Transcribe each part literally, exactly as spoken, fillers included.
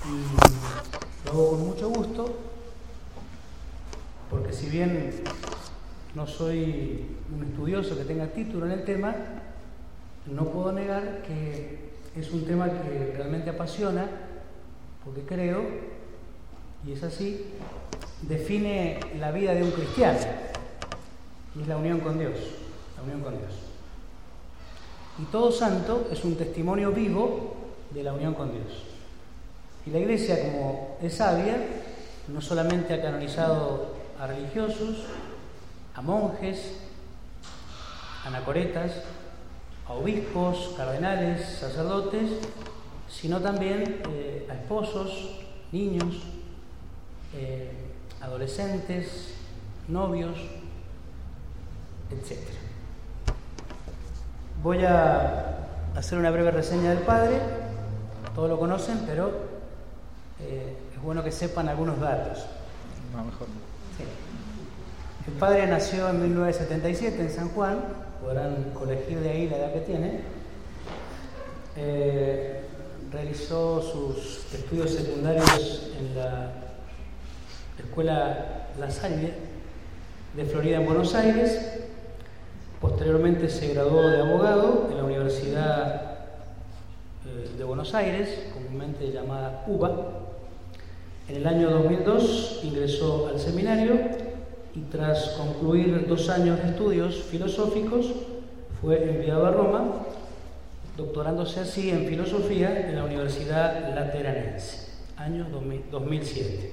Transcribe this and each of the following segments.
y lo hago con mucho gusto, porque si bien no soy un estudioso que tenga título en el tema, no puedo negar que es un tema que realmente apasiona, porque creo, y es así, define la vida de un cristiano, y es la unión con Dios, la unión con Dios. Y todo santo es un testimonio vivo de la unión con Dios. Y la Iglesia, como es sabia, no solamente ha canonizado a religiosos, a monjes, anacoretas, a obispos, cardenales, sacerdotes, sino también eh, a esposos, niños, eh, adolescentes, novios, etcétera. Voy a hacer una breve reseña del padre. Todos lo conocen, pero eh, es bueno que sepan algunos datos. No, mejor no. Sí. El padre nació en mil novecientos setenta y siete en San Juan, podrán colegir de ahí la edad que tiene. Eh, realizó sus estudios secundarios en la Escuela La Salle de Florida en Buenos Aires. Posteriormente se graduó de abogado en la Universidad de Buenos Aires, comúnmente llamada U B A. En el año dos mil dos ingresó al seminario y tras concluir dos años de estudios filosóficos fue enviado a Roma, doctorándose así en filosofía en la Universidad Lateranense, año dos mil siete.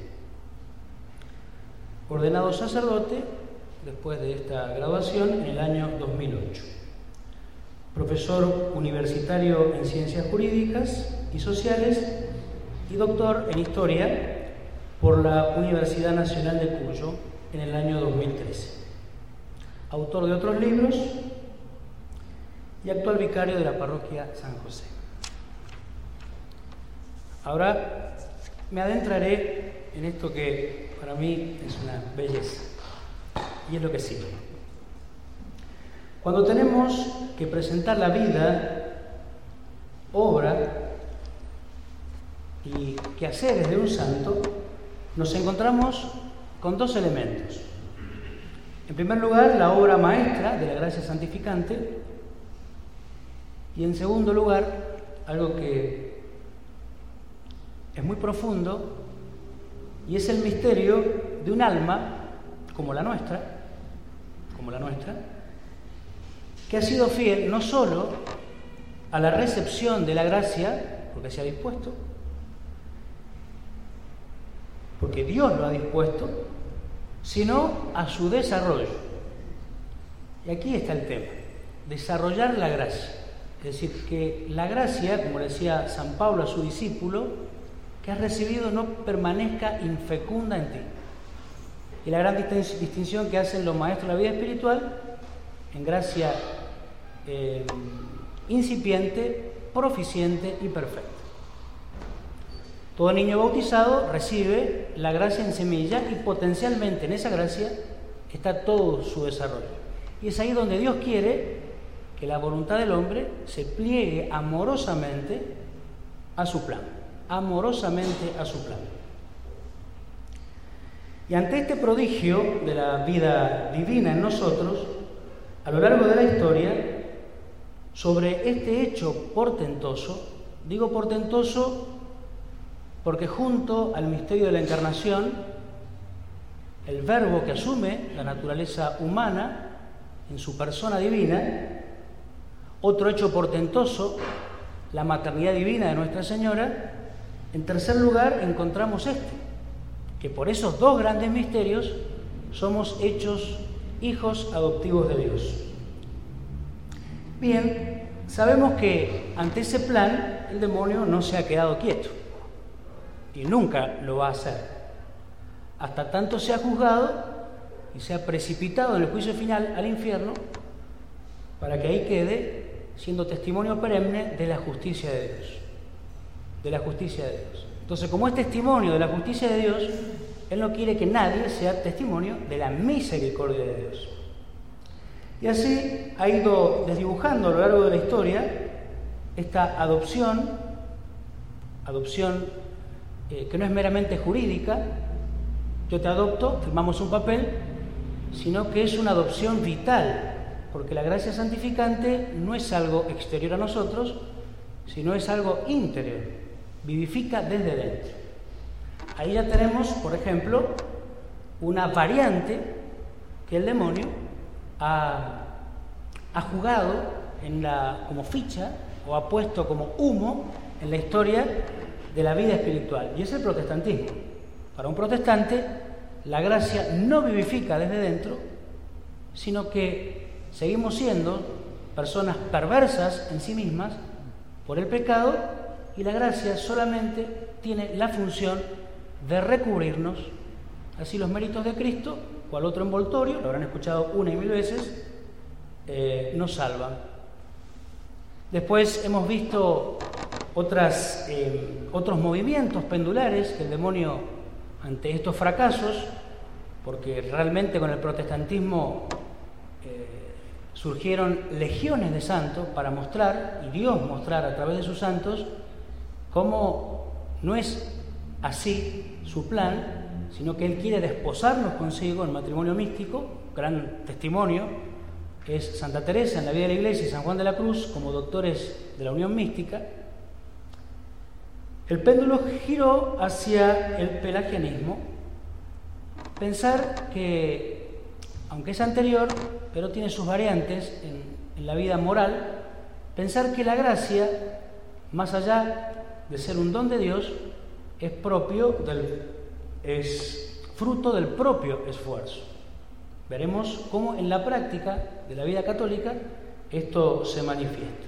Ordenado sacerdote después de esta graduación en el año dos mil ocho. Profesor universitario en Ciencias Jurídicas y Sociales y doctor en Historia por la Universidad Nacional de Cuyo en el año dos mil trece. Autor de otros libros y actual vicario de la parroquia San José. Ahora me adentraré en esto que para mí es una belleza. Y es lo que sigue. Cuando tenemos que presentar la vida, obra y quehaceres de un santo, nos encontramos con dos elementos. En primer lugar, la obra maestra de la gracia santificante, y en segundo lugar, algo que es muy profundo, y es el misterio de un alma como la nuestra, como la nuestra, que ha sido fiel no solo a la recepción de la gracia, porque se ha dispuesto, porque Dios lo ha dispuesto, sino a su desarrollo. Y aquí está el tema, desarrollar la gracia. Es decir, que la gracia, como le decía San Pablo a su discípulo, que has recibido no permanezca infecunda en ti. Y la gran distinción que hacen los maestros de la vida espiritual en gracia eh, incipiente, proficiente y perfecta. Todo niño bautizado recibe la gracia en semilla y potencialmente en esa gracia está todo su desarrollo. Y es ahí donde Dios quiere que la voluntad del hombre se pliegue amorosamente a su plan, amorosamente a su plan. Y ante este prodigio de la vida divina en nosotros, a lo largo de la historia, sobre este hecho portentoso, digo portentoso porque junto al misterio de la encarnación, el Verbo que asume la naturaleza humana en su persona divina, otro hecho portentoso, la maternidad divina de Nuestra Señora, en tercer lugar encontramos este, que por esos dos grandes misterios somos hechos hijos adoptivos de Dios. Bien, sabemos que ante ese plan el demonio no se ha quedado quieto y nunca lo va a hacer, hasta tanto se ha juzgado y se ha precipitado en el juicio final al infierno para que ahí quede siendo testimonio perenne de la justicia de Dios, de la justicia de Dios. Entonces, como es testimonio de la justicia de Dios, Él no quiere que nadie sea testimonio de la misericordia de Dios. Y así ha ido desdibujando a lo largo de la historia esta adopción, adopción eh, que no es meramente jurídica, yo te adopto, firmamos un papel, sino que es una adopción vital, porque la gracia santificante no es algo exterior a nosotros, sino es algo interior, vivifica desde dentro. Ahí ya tenemos, por ejemplo, una variante que el demonio ha, ha jugado en la, como ficha o ha puesto como humo en la historia de la vida espiritual, y es el protestantismo. Para un protestante, la gracia no vivifica desde dentro, sino que seguimos siendo personas perversas en sí mismas por el pecado, y la gracia solamente tiene la función de recubrirnos. Así los méritos de Cristo, cual otro envoltorio, lo habrán escuchado una y mil veces, eh, nos salvan. Después hemos visto otras, eh, otros movimientos pendulares que el demonio, ante estos fracasos, porque realmente con el protestantismo eh, surgieron legiones de santos para mostrar, y Dios mostrar a través de sus santos, cómo no es así su plan, sino que Él quiere desposarnos consigo en matrimonio místico. Gran testimonio es Santa Teresa en la vida de la Iglesia y San Juan de la Cruz como doctores de la unión mística. El péndulo giró hacia el pelagianismo. Pensar que, aunque es anterior, pero tiene sus variantes en, en la vida moral, pensar que la gracia, más allá de ser un don de Dios, es propio del, es fruto del propio esfuerzo. Veremos cómo en la práctica de la vida católica esto se manifiesta.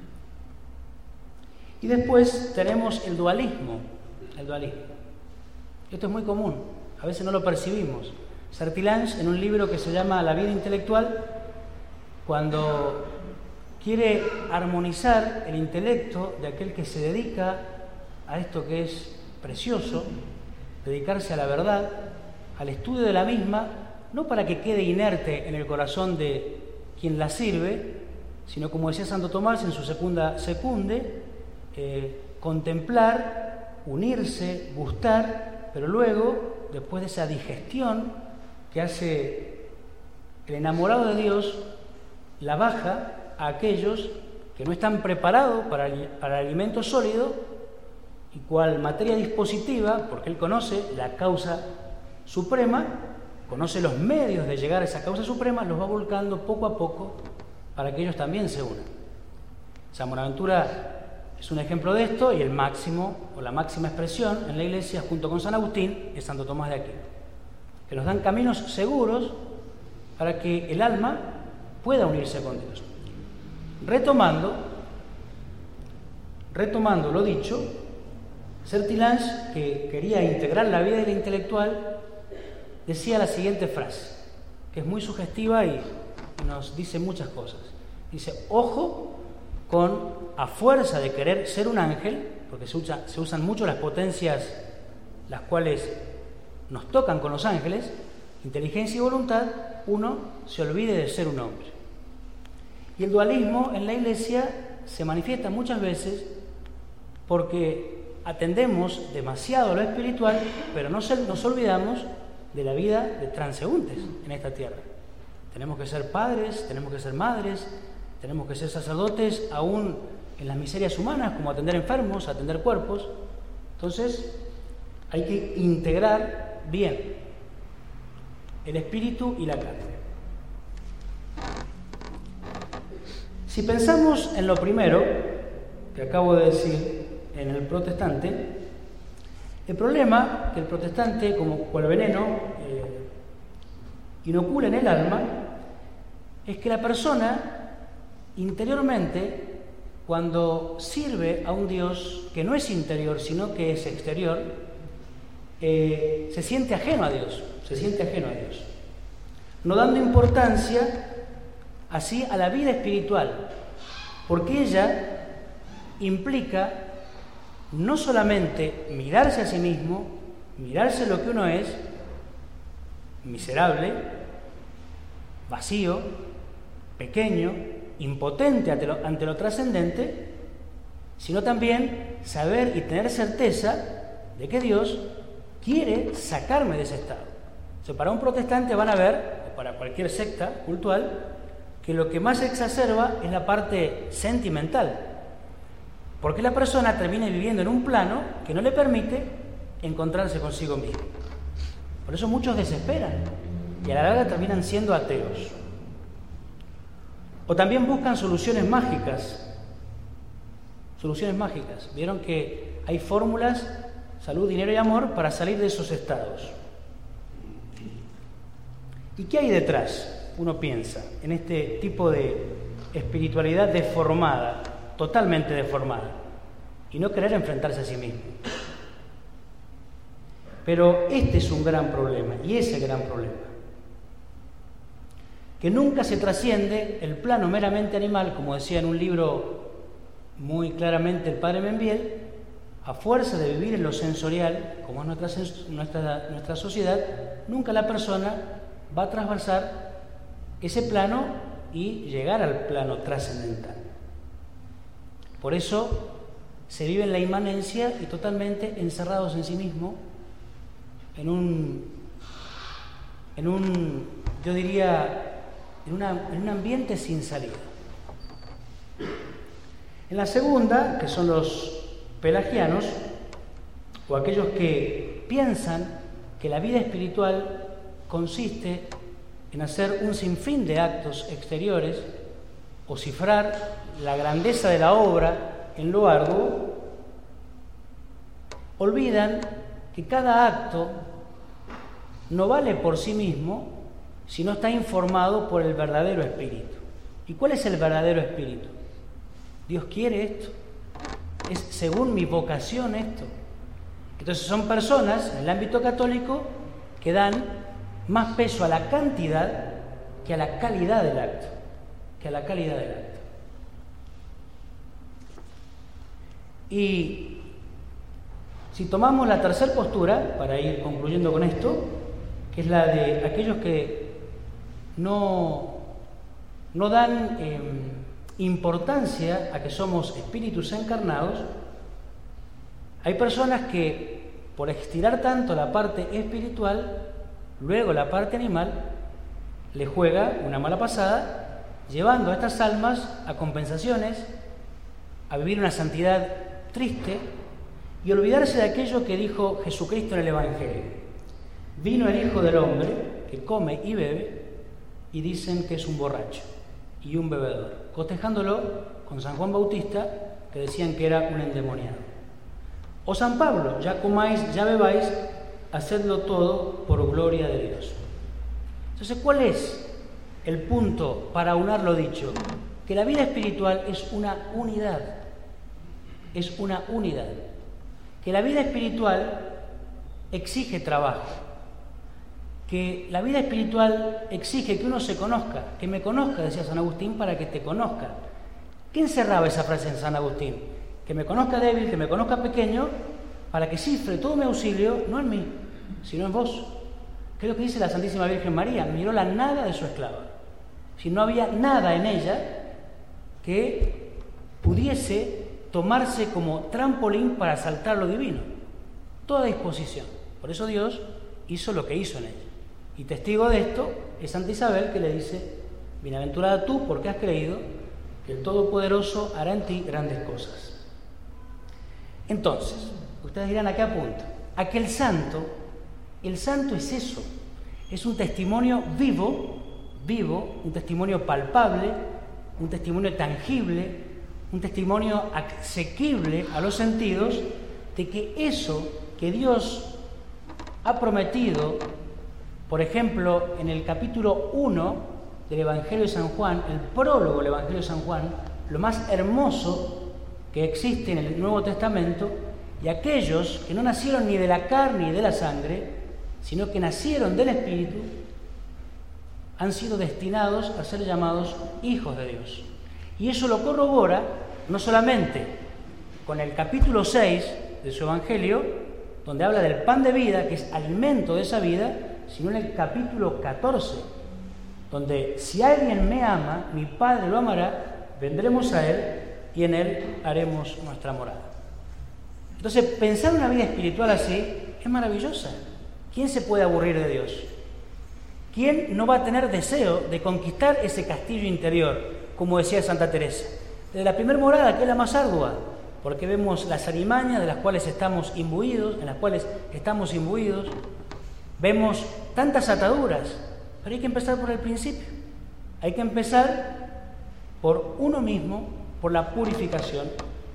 Y después tenemos el dualismo, el dualismo. Esto es muy común, a veces no lo percibimos. Sertillanges, en un libro que se llama La vida intelectual, cuando quiere armonizar el intelecto de aquel que se dedica a esto que es precioso, dedicarse a la verdad, al estudio de la misma, no para que quede inerte en el corazón de quien la sirve, sino, como decía Santo Tomás en su Secunda Secunde, eh, contemplar, unirse, gustar, pero luego, después de esa digestión que hace el enamorado de Dios, la baja a aquellos que no están preparados para el, para el alimento sólido, y cual materia dispositiva, porque él conoce la causa suprema, conoce los medios de llegar a esa causa suprema, los va volcando poco a poco para que ellos también se unan. San Buenaventura es un ejemplo de esto, y el máximo o la máxima expresión en la Iglesia, junto con San Agustín, es Santo Tomás de Aquino, que nos dan caminos seguros para que el alma pueda unirse con Dios. Retomando, retomando lo dicho, Sertillanges, que quería integrar la vida de la intelectual, decía la siguiente frase, que es muy sugestiva y nos dice muchas cosas. Dice: ojo con, a fuerza de querer ser un ángel, porque se, usa, se usan mucho las potencias las cuales nos tocan con los ángeles, inteligencia y voluntad, uno se olvide de ser un hombre. Y el dualismo en la Iglesia se manifiesta muchas veces porque atendemos demasiado a lo espiritual, pero no se, nos olvidamos de la vida de transeúntes en esta tierra. Tenemos que ser padres, tenemos que ser madres, tenemos que ser sacerdotes, aún en las miserias humanas, como atender enfermos, atender cuerpos. Entonces, hay que integrar bien el espíritu y la carne. Si pensamos en lo primero que acabo de decir, en el protestante, el problema que el protestante, como cual veneno, eh, inocula en el alma, es que la persona interiormente, cuando sirve a un Dios que no es interior, sino que es exterior, eh, se siente ajeno a Dios, se siente ajeno a Dios, no dando importancia así a la vida espiritual, porque ella implica no solamente mirarse a sí mismo, mirarse lo que uno es, miserable, vacío, pequeño, impotente ante lo, ante lo trascendente, sino también saber y tener certeza de que Dios quiere sacarme de ese estado. O sea, para un protestante van a ver, o para cualquier secta cultural, que lo que más se exacerba es la parte sentimental, porque la persona termina viviendo en un plano que no le permite encontrarse consigo mismo. Por eso muchos desesperan y a la larga terminan siendo ateos. O también buscan soluciones mágicas. Soluciones mágicas. Vieron que hay fórmulas, salud, dinero y amor para salir de esos estados. ¿Y qué hay detrás? Uno piensa en este tipo de espiritualidad deformada, totalmente deformada, y no querer enfrentarse a sí mismo. Pero este es un gran problema, y ese gran problema, que nunca se trasciende el plano meramente animal, como decía en un libro muy claramente el padre Membiel, a fuerza de vivir en lo sensorial, como es nuestra, nuestra, nuestra sociedad, nunca la persona va a trasversar ese plano y llegar al plano trascendental. Por eso se vive en la inmanencia y totalmente encerrados en sí mismo, en un, en un yo diría, en, una, en un ambiente sin salida. En la segunda, que son los pelagianos, o aquellos que piensan que la vida espiritual consiste en hacer un sinfín de actos exteriores o cifrar la grandeza de la obra en lo arduo, olvidan que cada acto no vale por sí mismo si no está informado por el verdadero espíritu. ¿Y cuál es el verdadero espíritu? Dios quiere esto, es según mi vocación esto. Entonces son personas en el ámbito católico que dan más peso a la cantidad que a la calidad del acto, que a la calidad del acto. Y si tomamos la tercera postura, para ir concluyendo con esto, que es la de aquellos que no, no dan eh, importancia a que somos espíritus encarnados, hay personas que, por estirar tanto la parte espiritual, luego la parte animal le juega una mala pasada, llevando a estas almas a compensaciones, a vivir una santidad triste y olvidarse de aquello que dijo Jesucristo en el Evangelio. Vino el Hijo del Hombre, que come y bebe, y dicen que es un borracho y un bebedor, cotejándolo con San Juan Bautista, que decían que era un endemoniado. O San Pablo, ya comáis, ya bebáis, hacedlo todo por gloria de Dios. Entonces, ¿cuál es el punto para unar lo dicho? Que la vida espiritual es una unidad, es una unidad. Que la vida espiritual exige trabajo, que la vida espiritual exige que uno se conozca, que me conozca, decía San Agustín, para que te conozca. ¿Qué encerraba esa frase en San Agustín? Que me conozca débil, que me conozca pequeño, para que cifre todo mi auxilio, no en mí, sino en vos. ¿Qué es lo que dice la Santísima Virgen María? Miró la nada de su esclava. Si no había nada en ella que pudiese tomarse como trampolín para saltar lo divino. Toda disposición. Por eso Dios hizo lo que hizo en ella. Y testigo de esto es Santa Isabel, que le dice: bienaventurada tú porque has creído que el Todopoderoso hará en ti grandes cosas. Entonces, ustedes dirán: ¿a qué apunto? A que el santo, el santo es eso, es un testimonio vivo, vivo, un testimonio palpable, un testimonio tangible, un testimonio asequible a los sentidos de que eso que Dios ha prometido, por ejemplo, en el capítulo uno del Evangelio de San Juan, el prólogo del Evangelio de San Juan, lo más hermoso que existe en el Nuevo Testamento, y aquellos que no nacieron ni de la carne ni de la sangre, sino que nacieron del Espíritu, han sido destinados a ser llamados hijos de Dios. Y eso lo corrobora no solamente con el capítulo seis de su Evangelio, donde habla del pan de vida, que es alimento de esa vida, sino en el capítulo catorce, donde si alguien me ama, mi Padre lo amará, vendremos a Él y en Él haremos nuestra morada. Entonces, pensar una vida espiritual así es maravillosa. ¿Quién se puede aburrir de Dios? ¿Quién no va a tener deseo de conquistar ese castillo interior, como decía Santa Teresa? Desde la primera morada, que es la más ardua, porque vemos las alimañas de las cuales estamos imbuidos, en las cuales estamos imbuidos, vemos tantas ataduras, pero hay que empezar por el principio. Hay que empezar por uno mismo, por la purificación.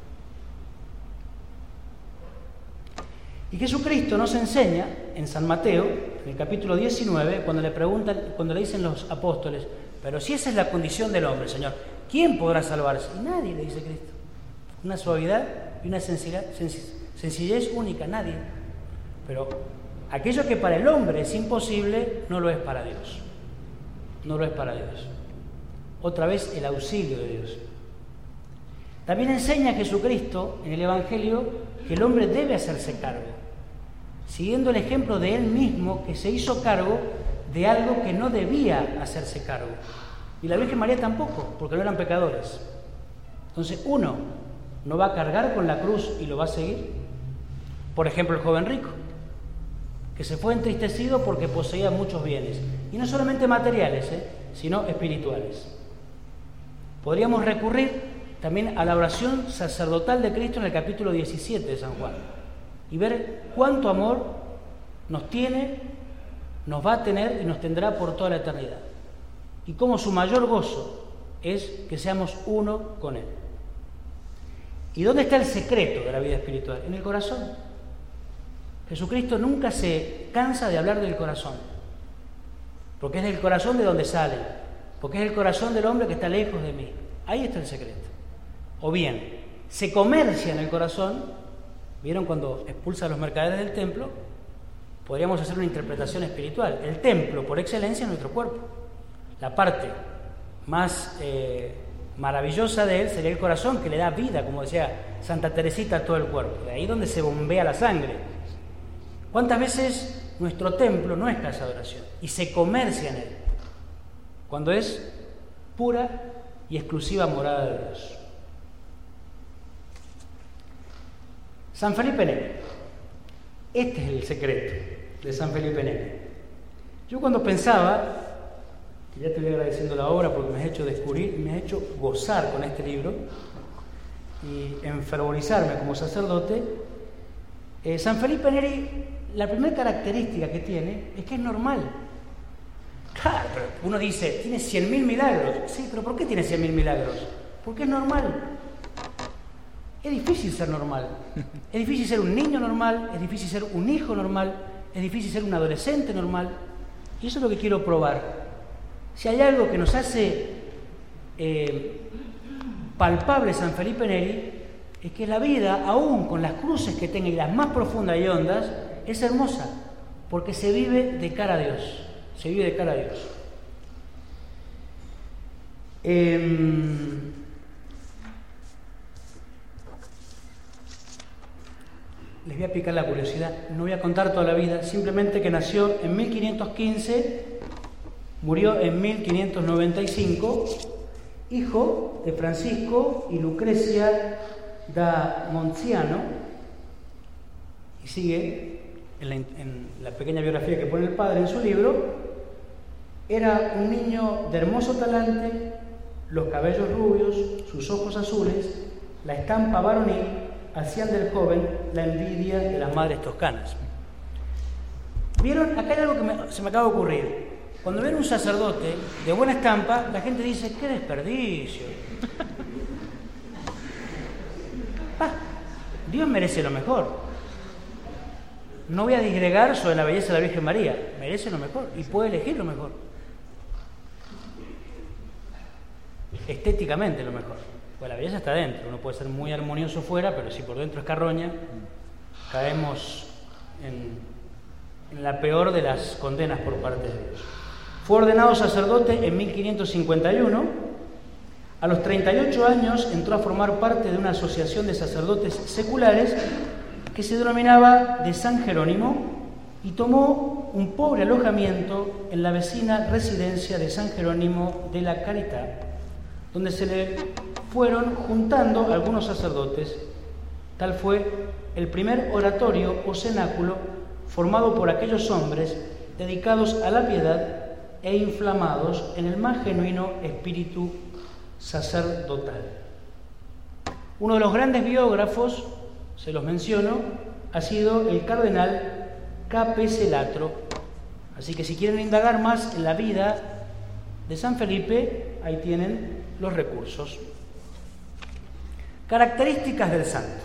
Y Jesucristo nos enseña en San Mateo, en el capítulo diecinueve, cuando le preguntan, cuando le dicen los apóstoles, pero si esa es la condición del hombre, Señor, ¿quién podrá salvarse? Y nadie, le dice Cristo. Una suavidad y una sencillez, sencillez única, nadie. Pero aquello que para el hombre es imposible, no lo es para Dios. No lo es para Dios. Otra vez el auxilio de Dios. También enseña Jesucristo en el Evangelio que el hombre debe hacerse cargo, siguiendo el ejemplo de él mismo, que se hizo cargo de algo que no debía hacerse cargo. Y la Virgen María tampoco, porque no eran pecadores. Entonces, uno no va a cargar con la cruz y lo va a seguir. Por ejemplo, el joven rico, que se fue entristecido porque poseía muchos bienes, y no solamente materiales, ¿eh? sino espirituales. Podríamos recurrir también a la oración sacerdotal de Cristo en el capítulo diecisiete de San Juan y ver cuánto amor nos tiene, nos va a tener y nos tendrá por toda la eternidad, y cómo su mayor gozo es que seamos uno con Él. ¿Y dónde está el secreto de la vida espiritual? En el corazón. Jesucristo nunca se cansa de hablar del corazón, porque es del corazón de donde sale, porque es el corazón del hombre que está lejos de mí. Ahí está el secreto. O bien, se comercia en el corazón. ¿Vieron cuando expulsa a los mercaderes del templo? Podríamos hacer una interpretación espiritual. El templo, por excelencia, es nuestro cuerpo. La parte más eh, maravillosa de él sería el corazón, que le da vida, como decía Santa Teresita, a todo el cuerpo. De ahí donde se bombea la sangre. ¿Cuántas veces nuestro templo no es casa de oración y se comercia en él? Cuando es pura y exclusiva morada de Dios. San Felipe Neri. Este es el secreto de San Felipe Neri. Yo cuando pensaba, que ya te voy agradeciendo la obra porque me has hecho descubrir, me has hecho gozar con este libro y enfervorizarme como sacerdote, eh, San Felipe Neri, la primera característica que tiene es que es normal. Claro, pero uno dice, tiene cien mil milagros. Sí, pero ¿por qué tiene cien mil milagros? Porque es normal. Es difícil ser normal. Es difícil ser un niño normal, es difícil ser un hijo normal, es difícil ser un adolescente normal. Y eso es lo que quiero probar. Si hay algo que nos hace eh, palpable San Felipe Neri, es que la vida, aún con las cruces que tenga y las más profundas y hondas, es hermosa, porque se vive de cara a Dios. Se vive de cara a Dios. Eh, les voy a picar la curiosidad. No voy a contar toda la vida, simplemente que nació en mil quinientos quince, murió en mil quinientos noventa y cinco, hijo de Francisco y Lucrecia da Monziano, y sigue en la, en la pequeña biografía que pone el padre en su libro. Era un niño de hermoso talante, los cabellos rubios, sus ojos azules, la estampa varonil, hacían del joven la envidia de las madres toscanas. ¿Vieron? Acá hay algo que me, se me acaba de ocurrir. Cuando ven un sacerdote de buena estampa, la gente dice, ¡qué desperdicio! Ah, Dios merece lo mejor. No voy a disgregar sobre la belleza de la Virgen María, merece lo mejor y puede elegir lo mejor. Estéticamente lo mejor. Pues la belleza está dentro, uno puede ser muy armonioso fuera, pero si por dentro es carroña, caemos en, en la peor de las condenas por parte de Dios. Fue ordenado sacerdote en mil quinientos cincuenta y uno. A los treinta y ocho años entró a formar parte de una asociación de sacerdotes seculares que se denominaba de San Jerónimo y tomó un pobre alojamiento en la vecina residencia de San Jerónimo de la Caridad, donde se le fueron juntando algunos sacerdotes Tal fue el primer oratorio o cenáculo formado por aquellos hombres dedicados a la piedad e inflamados en el más genuino espíritu sacerdotal. Uno de los grandes biógrafos, se los menciono, ha sido el cardenal Capezelatro. Así que si quieren indagar más en la vida de San Felipe, ahí tienen los recursos. Características del santo.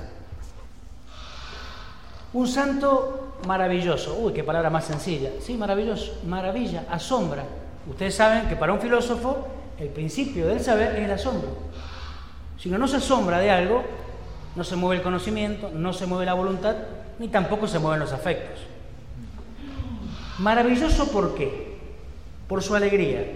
Un santo maravilloso. Uy, qué palabra más sencilla. Sí, maravilloso. Maravilla, asombra. Ustedes saben que para un filósofo el principio del saber es el asombro. Si uno no se asombra de algo, no se mueve el conocimiento, no se mueve la voluntad, ni tampoco se mueven los afectos. Maravilloso, ¿por qué? Por su alegría.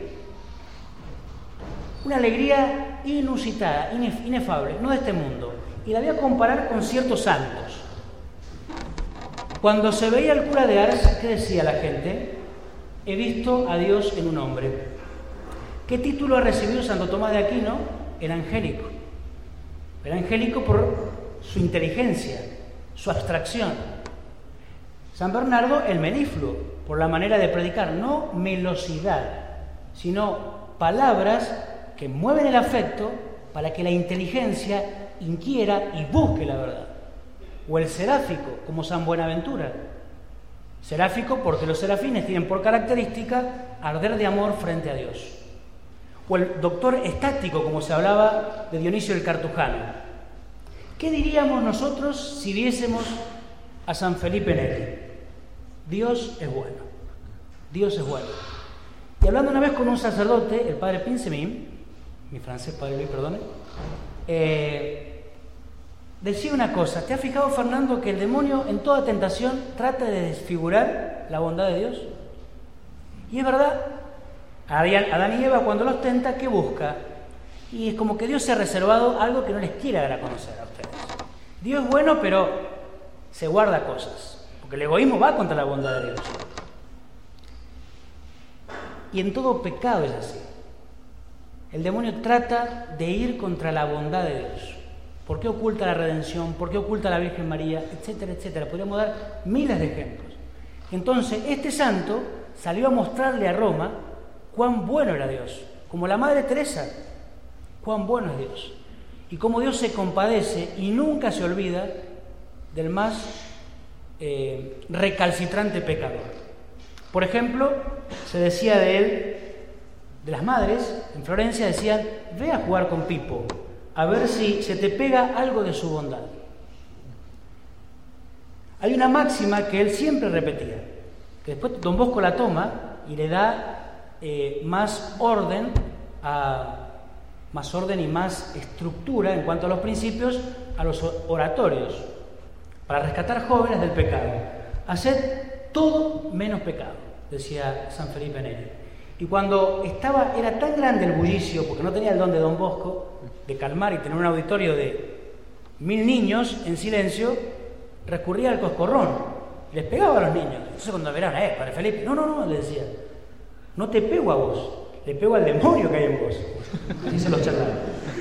Una alegría inusitada, inefable, no de este mundo. Y la voy a comparar con ciertos santos. Cuando se veía el cura de Ars, ¿qué decía la gente? He visto a Dios en un hombre. ¿Qué título ha recibido Santo Tomás de Aquino? El angélico. El angélico por su inteligencia, su abstracción. San Bernardo, el melifluo, por la manera de predicar, no melosidad, sino palabras que mueven el afecto para que la inteligencia inquiera y busque la verdad. O el seráfico, como San Buenaventura. Seráfico porque los serafines tienen por característica arder de amor frente a Dios. O el doctor estático, como se hablaba de Dionisio el Cartujano. ¿Qué diríamos nosotros si viésemos a San Felipe Neri? Dios es bueno. Dios es bueno. Y hablando una vez con un sacerdote, el padre Pinsemín, mi francés, padre Luis, perdone, eh, decía una cosa. ¿Te has fijado, Fernando, que el demonio en toda tentación trata de desfigurar la bondad de Dios? Y es verdad. Adán y Eva, cuando los tenta, ¿qué busca? Y es como que Dios se ha reservado algo que no les quiere dar a conocer a ustedes. Dios es bueno, pero se guarda cosas, porque el egoísmo va contra la bondad de Dios. Y en todo pecado es así. El demonio trata de ir contra la bondad de Dios. ¿Por qué oculta la redención? ¿Por qué oculta la Virgen María? Etcétera, etcétera. Podríamos dar miles de ejemplos. Entonces, este santo salió a mostrarle a Roma cuán bueno era Dios, como la Madre Teresa, cuán bueno es Dios, y cómo Dios se compadece y nunca se olvida del más eh, recalcitrante pecador. Por ejemplo, se decía de él, de las madres, en Florencia decían, ve a jugar con Pipo, a ver si se te pega algo de su bondad. Hay una máxima que él siempre repetía, que después Don Bosco la toma y le da Eh, más orden a, más orden y más estructura en cuanto a los principios a los oratorios para rescatar jóvenes del pecado. Haced todo menos pecado, decía San Felipe Neri. Y cuando estaba, era tan grande el bullicio, porque no tenía el don de Don Bosco de calmar y tener un auditorio de mil niños en silencio, recurría al coscorrón, les pegaba a los niños. Entonces cuando verán, eh, Padre Felipe, no, no, no, le decía, no te pego a vos, le pego al demonio que hay en vos. Así se los charlaba.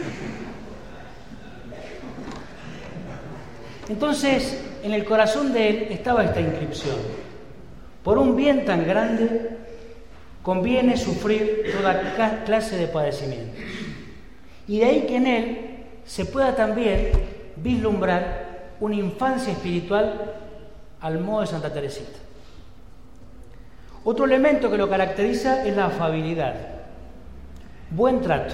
Entonces, en el corazón de él estaba esta inscripción: por un bien tan grande conviene sufrir toda clase de padecimientos. Y de ahí que en él se pueda también vislumbrar una infancia espiritual al modo de Santa Teresita. Otro elemento que lo caracteriza es la afabilidad, buen trato,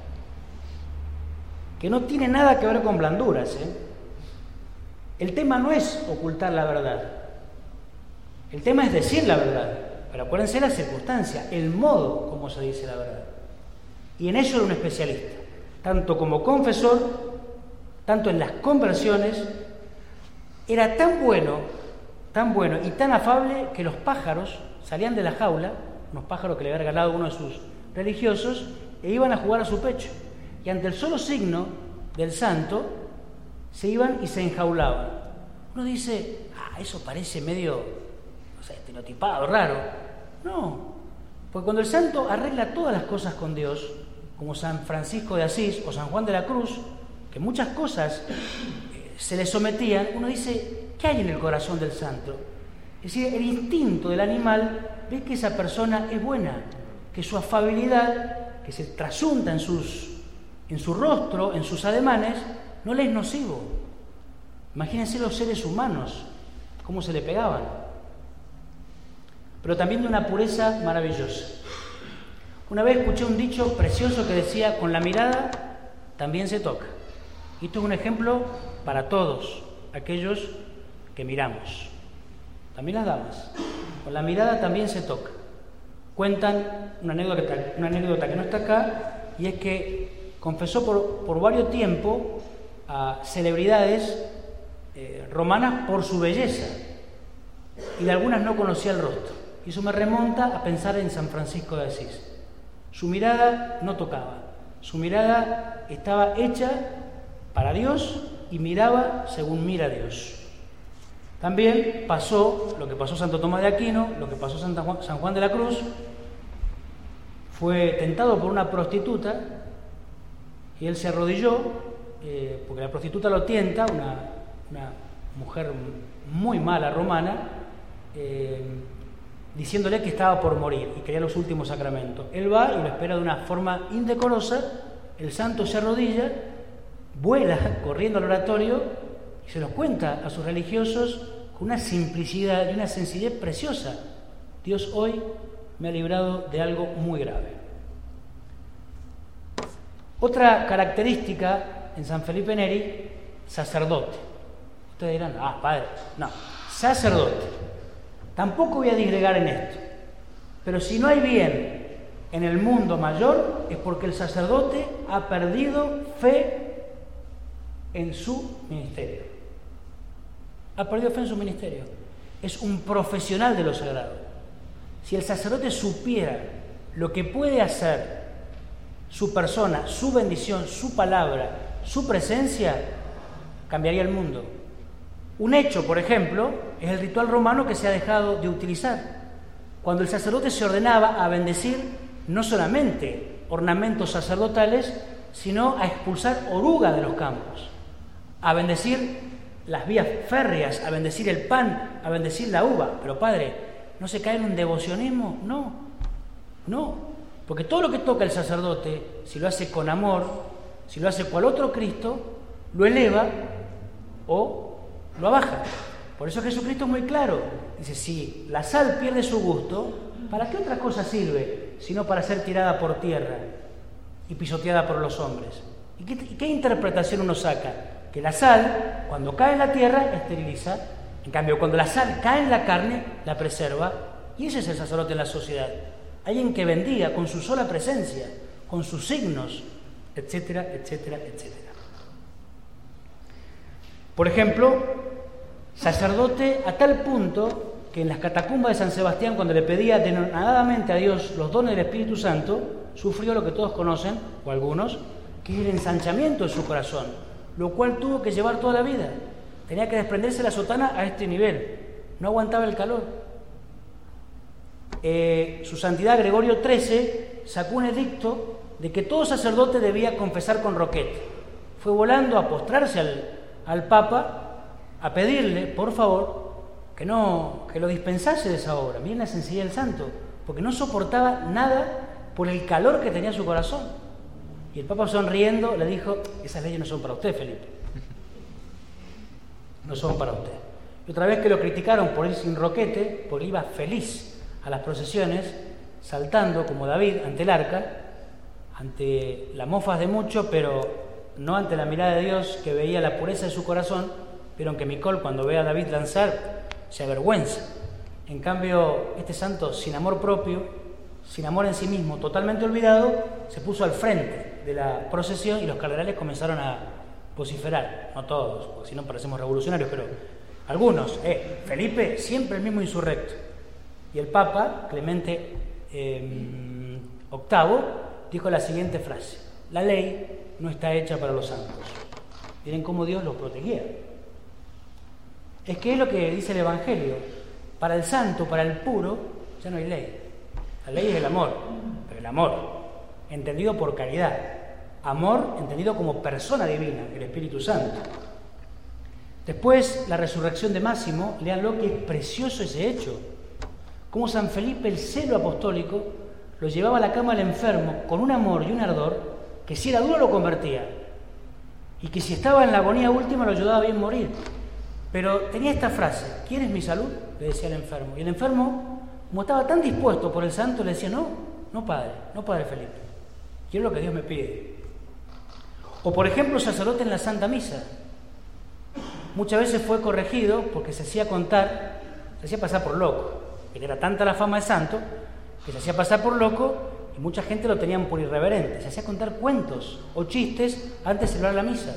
que no tiene nada que ver con blanduras, ¿eh? El tema no es ocultar la verdad, el tema es decir la verdad, pero acuérdense la circunstancia, el modo como se dice la verdad. Y en ello era un especialista, tanto como confesor, tanto en las conversiones. Era tan bueno, tan bueno y tan afable que los pájaros salían de la jaula, unos pájaros que le había regalado uno de sus religiosos, e iban a jugar a su pecho. Y ante el solo signo del santo, se iban y se enjaulaban. Uno dice, ah, eso parece medio, no sé, estereotipado, raro. No, porque cuando el santo arregla todas las cosas con Dios, como San Francisco de Asís o San Juan de la Cruz, que muchas cosas eh, se le sometían, uno dice, ¿qué hay en el corazón del santo? Es decir, el instinto del animal ve que esa persona es buena, que su afabilidad, que se trasunta en, sus, en su rostro, en sus ademanes, no le es nocivo. Imagínense los seres humanos, cómo se le pegaban. Pero también de una pureza maravillosa. Una vez escuché un dicho precioso que decía, con la mirada también se toca. Y esto es un ejemplo para todos aquellos que miramos. También las damas. Con la mirada también se toca. Cuentan una anécdota, una anécdota que no está acá, y es que confesó por, por varios tiempos a celebridades eh, romanas por su belleza, y de algunas no conocía el rostro. Y eso me remonta a pensar en San Francisco de Asís. Su mirada no tocaba, su mirada estaba hecha para Dios y miraba según mira Dios. También pasó lo que pasó Santo Tomás de Aquino, lo que pasó Santa Juan, San Juan de la Cruz. Fue tentado por una prostituta y él se arrodilló, eh, porque la prostituta lo tienta, una, una mujer muy mala romana, eh, diciéndole que estaba por morir y quería los últimos sacramentos. Él va y lo espera de una forma indecorosa, el santo se arrodilla, vuela corriendo al oratorio y se los cuenta a sus religiosos con una simplicidad y una sencillez preciosa. Dios hoy me ha librado de algo muy grave. Otra característica en San Felipe Neri, sacerdote. Ustedes dirán, ah, padre, no, sacerdote. Tampoco voy a disgregar en esto, pero si no hay bien en el mundo mayor es porque el sacerdote ha perdido fe en su ministerio. Ha perdido fe en su ministerio. Es un profesional de lo sagrado. Si el sacerdote supiera lo que puede hacer su persona, su bendición, su palabra, su presencia, cambiaría el mundo. Un hecho, por ejemplo, es el ritual romano que se ha dejado de utilizar. Cuando el sacerdote se ordenaba a bendecir no solamente ornamentos sacerdotales, sino a expulsar oruga de los campos, a bendecir las vías férreas, a bendecir el pan, a bendecir la uva. Pero padre, ¿no se cae en un devocionismo? No, no, porque todo lo que toca el sacerdote, si lo hace con amor, si lo hace cual otro Cristo, lo eleva o lo abaja. Por eso Jesucristo es muy claro. Dice, si la sal pierde su gusto, ¿para qué otra cosa sirve? Sino para ser tirada por tierra y pisoteada por los hombres. ¿Y qué, y qué interpretación uno saca? Que la sal, cuando cae en la tierra, esteriliza. En cambio, cuando la sal cae en la carne, la preserva. Y ese es el sacerdote en la sociedad. Alguien que bendiga con su sola presencia, con sus signos, etcétera, etcétera, etcétera. Por ejemplo, sacerdote a tal punto que en las catacumbas de San Sebastián, cuando le pedía denodadamente a Dios los dones del Espíritu Santo, sufrió lo que todos conocen, o algunos, que es el ensanchamiento de su corazón, lo cual tuvo que llevar toda la vida. Tenía que desprenderse la sotana a este nivel, no aguantaba el calor. Eh, su santidad Gregorio trece sacó un edicto de que todo sacerdote debía confesar con roquete. Fue volando a postrarse al al Papa a pedirle, por favor, que no que lo dispensase de esa obra. Miren la sencillez del santo, porque no soportaba nada por el calor que tenía su corazón. Y el Papa, sonriendo, le dijo, esas leyes no son para usted, Felipe. No son para usted. Y otra vez que lo criticaron por ir sin roquete, porque iba feliz a las procesiones, saltando como David ante el arca, ante las mofas de muchos, pero no ante la mirada de Dios, que veía la pureza de su corazón. Vieron que Micol, cuando ve a David lanzar, se avergüenza. En cambio, este santo, sin amor propio, sin amor en sí mismo, totalmente olvidado, se puso al frente de la procesión y los cardenales comenzaron a vociferar. No todos, porque si no parecemos revolucionarios, pero algunos. Eh, Felipe, siempre el mismo insurrecto. Y el Papa, Clemente eh, octavo, dijo la siguiente frase: la ley no está hecha para los santos. Miren cómo Dios los protegía. Es que es lo que dice el Evangelio. Para el santo, para el puro, ya no hay ley. La ley es el amor, pero el amor, entendido por caridad. Amor entendido como persona divina, el Espíritu Santo. Después, la resurrección de Máximo, léanlo que es precioso ese hecho. Cómo San Felipe, el celo apostólico, lo llevaba a la cama del enfermo con un amor y un ardor que si era duro lo convertía y que si estaba en la agonía última lo ayudaba a bien morir. Pero tenía esta frase: ¿quieres mi salud?, le decía al enfermo. Y el enfermo, como estaba tan dispuesto por el santo, le decía: no, no padre, no padre Felipe, quiero lo que Dios me pide. O por ejemplo, sacerdote en la Santa Misa. Muchas veces fue corregido porque se hacía contar, se hacía pasar por loco. Él era tanta la fama de santo que se hacía pasar por loco y mucha gente lo tenían por irreverente. Se hacía contar cuentos o chistes antes de celebrar la misa.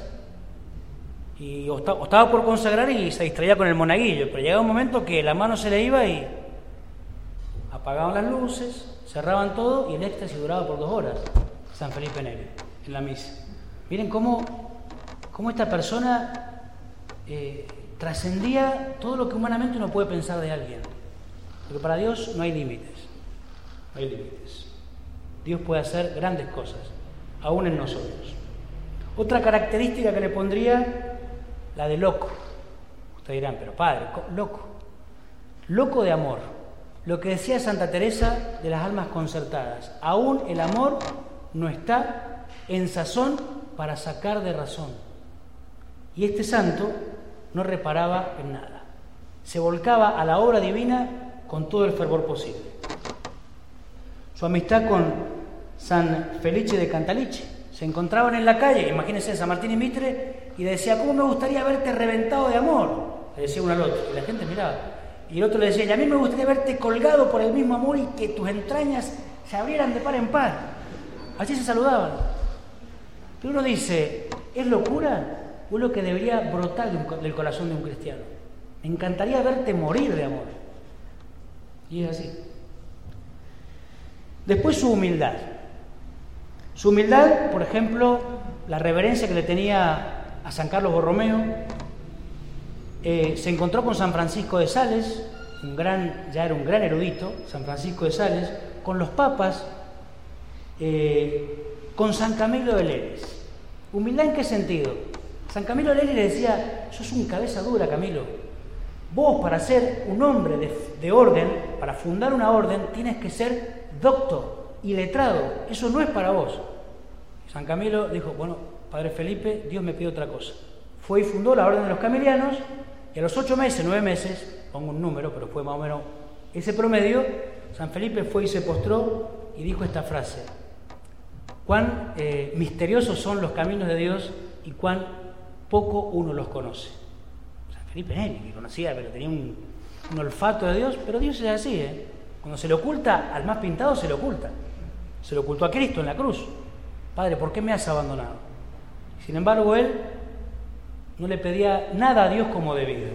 Y o estaba por consagrar y se distraía con el monaguillo, pero llegaba un momento que la mano se le iba y apagaban las luces, cerraban todo y el éxtasis duraba por dos horas. San Felipe Neri, en la misa. Miren cómo, cómo esta persona eh, trascendía todo lo que humanamente uno puede pensar de alguien. Porque para Dios no hay límites, no hay límites. Dios puede hacer grandes cosas, aún en nosotros. Otra característica que le pondría, la de loco. Ustedes dirán, pero padre, loco. Loco de amor. Lo que decía Santa Teresa de las almas concertadas: aún el amor no está en sazón para sacar de razón. Y este santo no reparaba en nada. Se volcaba a la obra divina con todo el fervor posible. Su amistad con San Felice de Cantaliche. Se encontraban en la calle, imagínense, San Martín y Mitre, y le decía: ¿cómo me gustaría verte reventado de amor? Le decía uno al otro, y la gente miraba. Y el otro le decía: y a mí me gustaría verte colgado por el mismo amor y que tus entrañas se abrieran de par en par. Así se saludaban. Pero uno dice: ¿es locura o es lo que debería brotar del corazón de un cristiano? Me encantaría verte morir de amor. Y es así. Después su humildad. Su humildad, por ejemplo, la reverencia que le tenía a San Carlos Borromeo. Eh, se encontró con San Francisco de Sales, un gran, ya era un gran erudito, San Francisco de Sales, con los papas, eh, con San Camilo de Leres. ¿Humildad en qué sentido? San Camilo de Leres le decía: sos un cabeza dura, Camilo. Vos, para ser un hombre de, de orden, para fundar una orden, tienes que ser docto y letrado. Eso no es para vos. San Camilo dijo: bueno, padre Felipe, Dios me pide otra cosa. Fue y fundó la orden de los camilianos, y a los ocho meses, nueve meses, pongo un número, pero fue más o menos ese promedio, San Felipe fue y se postró y dijo esta frase: cuán eh, misteriosos son los caminos de Dios y cuán poco uno los conoce. San Felipe Neri, que conocía, pero tenía un, un olfato de Dios, pero Dios es así, ¿eh? Cuando se le oculta al más pintado, se le oculta. Se le ocultó a Cristo en la cruz. Padre, ¿por qué me has abandonado? Sin embargo, él no le pedía nada a Dios como debido.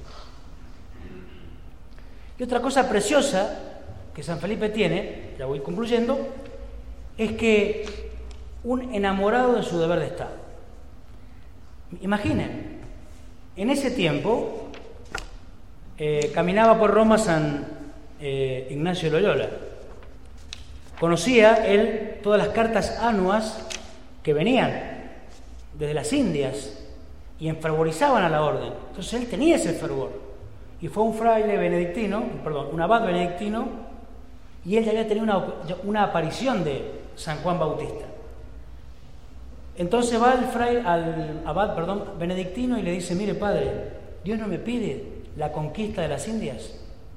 Y otra cosa preciosa que San Felipe tiene, ya voy concluyendo, es que un enamorado de su deber de Estado. Imaginen, en ese tiempo eh, caminaba por Roma San eh, Ignacio de Loyola. Conocía él todas las cartas anuas que venían desde las Indias y enfervorizaban a la orden. Entonces él tenía ese fervor. Y fue un fraile benedictino, perdón, un abad benedictino, y él ya había tenido una, una aparición de San Juan Bautista. Entonces va al fraile, al abad, perdón, benedictino y le dice: mire, padre, Dios no me pide la conquista de las Indias.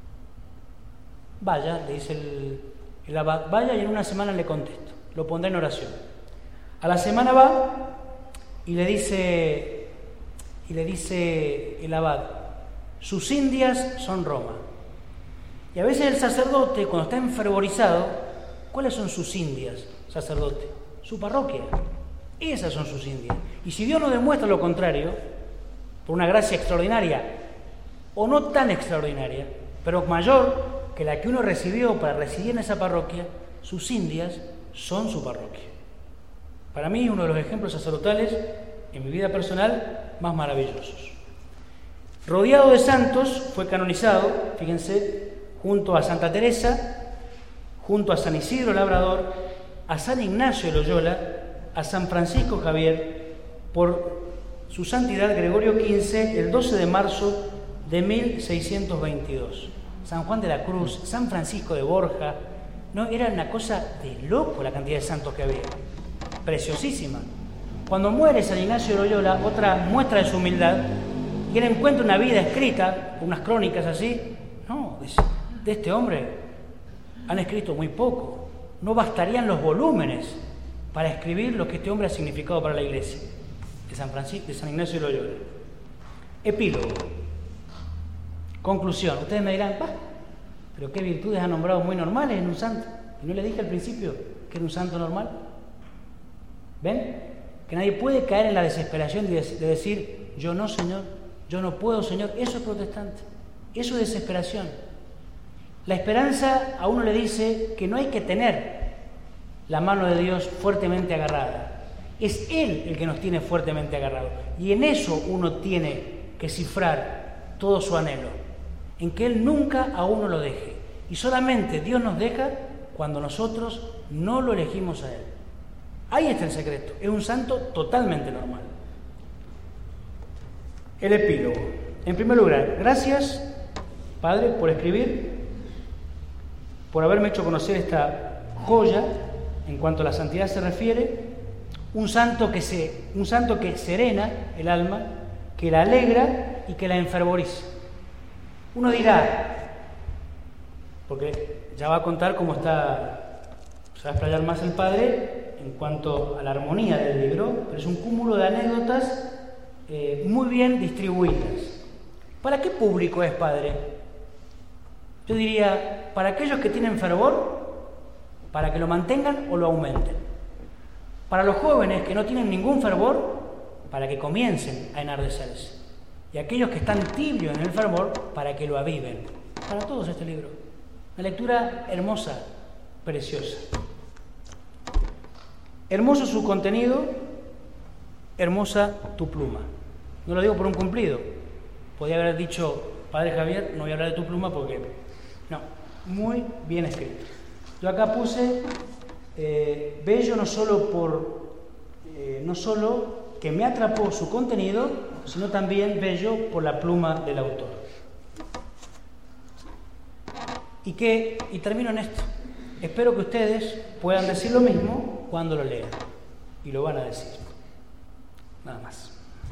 Vaya, le dice el, el abad, vaya y en una semana le contesto, lo pondré en oración. A la semana va y le dice, y le dice el abad: sus Indias son Roma. Y a veces el sacerdote, cuando está enfervorizado, ¿cuáles son sus Indias, sacerdote? Su parroquia. Esas son sus Indias. Y si Dios nos demuestra lo contrario, por una gracia extraordinaria, o no tan extraordinaria, pero mayor que la que uno recibió para residir en esa parroquia, sus Indias son su parroquia. Para mí, uno de los ejemplos sacerdotales en mi vida personal más maravillosos. Rodeado de santos, fue canonizado, fíjense, junto a Santa Teresa, junto a San Isidro Labrador, a San Ignacio de Loyola, a San Francisco Javier, por Su Santidad Gregorio quince, el doce de marzo de mil seiscientos veintidós. San Juan de la Cruz, San Francisco de Borja, no, era una cosa de loco la cantidad de santos que había, preciosísima. Cuando muere San Ignacio de Loyola, otra muestra de su humildad, y él encuentra una vida escrita, unas crónicas así, no, de este hombre han escrito muy poco, no bastarían los volúmenes para escribir lo que este hombre ha significado para la Iglesia, de San Francisco, de San Ignacio de Loyola. Epílogo. Conclusión. Ustedes me dirán, bah, pero qué virtudes ha nombrado muy normales en un santo. ¿Y no le dije al principio que era un santo normal? ¿Ven? Que nadie puede caer en la desesperación de decir, yo no, Señor, yo no puedo, Señor. Eso es protestante, eso es desesperación. La esperanza a uno le dice que no hay que tener la mano de Dios fuertemente agarrada. Es Él el que nos tiene fuertemente agarrado. Y en eso uno tiene que cifrar todo su anhelo, en que Él nunca a uno lo deje. Y solamente Dios nos deja cuando nosotros no lo elegimos a Él. Ahí está el secreto. Es un santo totalmente normal. El epílogo. En primer lugar, gracias, Padre, por escribir, por haberme hecho conocer esta joya en cuanto a la santidad se refiere. Un santo que se, un santo que serena el alma, que la alegra y que la enfervoriza. Uno dirá, porque ya va a contar cómo está, se va a explayar más el Padre en cuanto a la armonía del libro, pero es un cúmulo de anécdotas eh, muy bien distribuidas. ¿Para qué público es, Padre? Yo diría, para aquellos que tienen fervor, para que lo mantengan o lo aumenten. Para los jóvenes que no tienen ningún fervor, para que comiencen a enardecerse. Y aquellos que están tibios en el fervor, para que lo aviven. Para todos este libro. Una lectura hermosa, preciosa. Hermoso su contenido, hermosa tu pluma. No lo digo por un cumplido. Podría haber dicho, Padre Javier, no voy a hablar de tu pluma porque... No, muy bien escrito. Yo acá puse... Eh, bello no solo por eh, no solo que me atrapó su contenido, sino también bello por la pluma del autor. Y que y termino en esto. Espero que ustedes puedan decir lo mismo cuando lo lean, y lo van a decir. Nada más.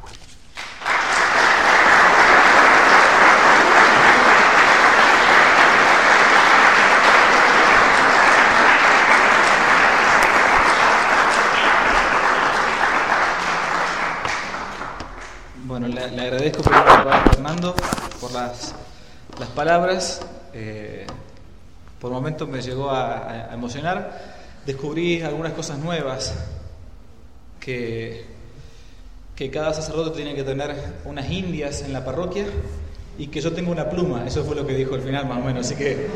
Bueno, le, le agradezco primero al Padre Fernando por las, las palabras. Eh, por momentos me llegó a, a emocionar. Descubrí algunas cosas nuevas, que, que cada sacerdote tiene que tener unas indias en la parroquia y que yo tengo una pluma. Eso fue lo que dijo al final más o menos, así que...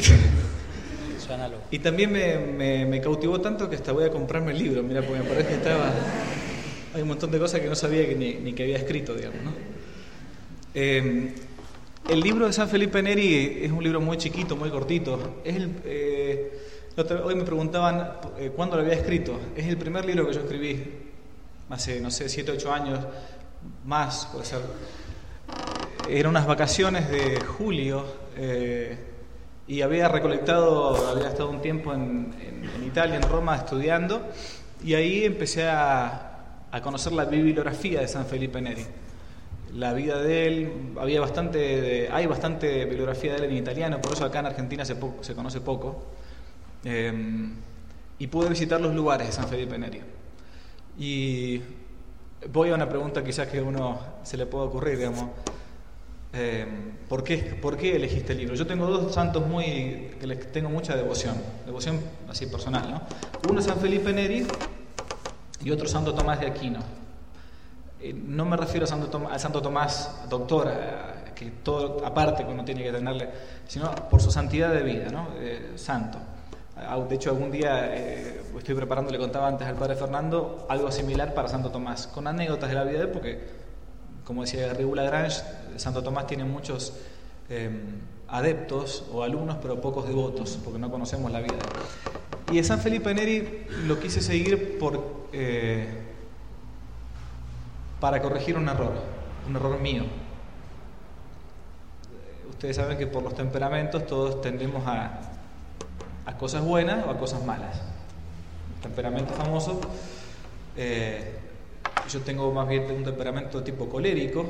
Y también me, me, me cautivó tanto que hasta voy a comprarme el libro, mira, porque me parece que estaba... Hay un montón de cosas que no sabía que ni, ni que había escrito, digamos, ¿no? Eh, el libro de San Felipe Neri es un libro muy chiquito, muy cortito. Es el, eh, hoy me preguntaban eh, cuándo lo había escrito. Es el primer libro que yo escribí hace, no sé, siete, ocho años, más, puede ser. Eran unas vacaciones de julio eh, y había recolectado, había estado un tiempo en, en, en Italia, en Roma, estudiando, y ahí empecé a... a conocer la bibliografía de San Felipe Neri, la vida de él. Había bastante, de, hay bastante bibliografía de él en italiano, por eso acá en Argentina se, po, se conoce poco, eh, y pude visitar los lugares de San Felipe Neri. Y voy a una pregunta quizás que a uno se le pueda ocurrir, digamos, eh, ¿por qué, ¿por qué elegiste el libro? Yo tengo dos santos muy que les tengo mucha devoción, devoción así personal, ¿no? Uno es San Felipe Neri y otro Santo Tomás de Aquino. Eh, no me refiero a Santo Tom- al Santo Tomás doctor, eh, que todo aparte que uno tiene que tenerle, sino por su santidad de vida, ¿no? Eh, santo. De hecho, algún día eh, estoy preparando, le contaba antes al Padre Fernando, algo similar para Santo Tomás, con anécdotas de la vida de él, porque, como decía Garrigou Lagrange, Santo Tomás tiene muchos eh, adeptos o alumnos, pero pocos devotos, porque no conocemos la vida de él. Y de San Felipe Neri lo quise seguir por, eh, para corregir un error, un error mío. Ustedes saben que por los temperamentos todos tendemos a, a cosas buenas o a cosas malas. Temperamento famoso, eh, yo tengo más bien un temperamento tipo colérico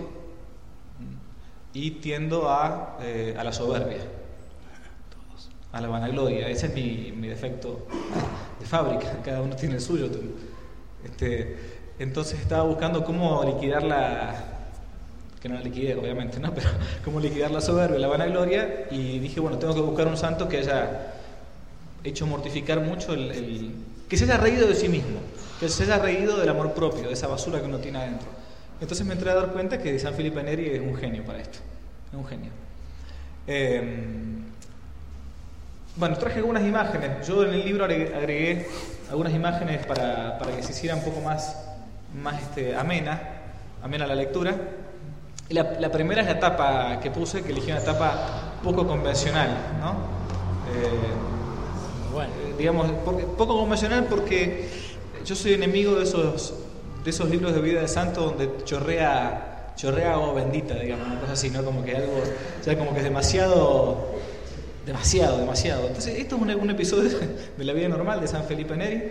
y tiendo a, eh, a la soberbia, a la vanagloria. Ese es mi, mi defecto de fábrica, cada uno tiene el suyo. Este, entonces estaba buscando cómo liquidar la, que no la liquidé obviamente, ¿no? Pero cómo liquidar la soberbia, la vanagloria, y dije, bueno, tengo que buscar un santo que haya hecho mortificar mucho el, el que se haya reído de sí mismo, que se haya reído del amor propio, de esa basura que uno tiene adentro. Entonces me entré a dar cuenta que San Felipe Neri es un genio para esto, es un genio. Eh, bueno, traje algunas imágenes. Yo en el libro agregué, agregué algunas imágenes para, para que se hiciera un poco más, más este, amena, amena la lectura. Y la, la primera es la tapa que puse, que elegí una tapa poco convencional, ¿no? Eh, bueno, digamos, porque, poco convencional porque yo soy enemigo de esos, de esos libros de vida de santo donde chorrea, chorrea agua bendita, digamos, una cosa así, ¿no? Como que algo, o sea, como que es demasiado, demasiado, demasiado. Entonces, esto es un, un episodio de la vida normal de San Felipe Neri.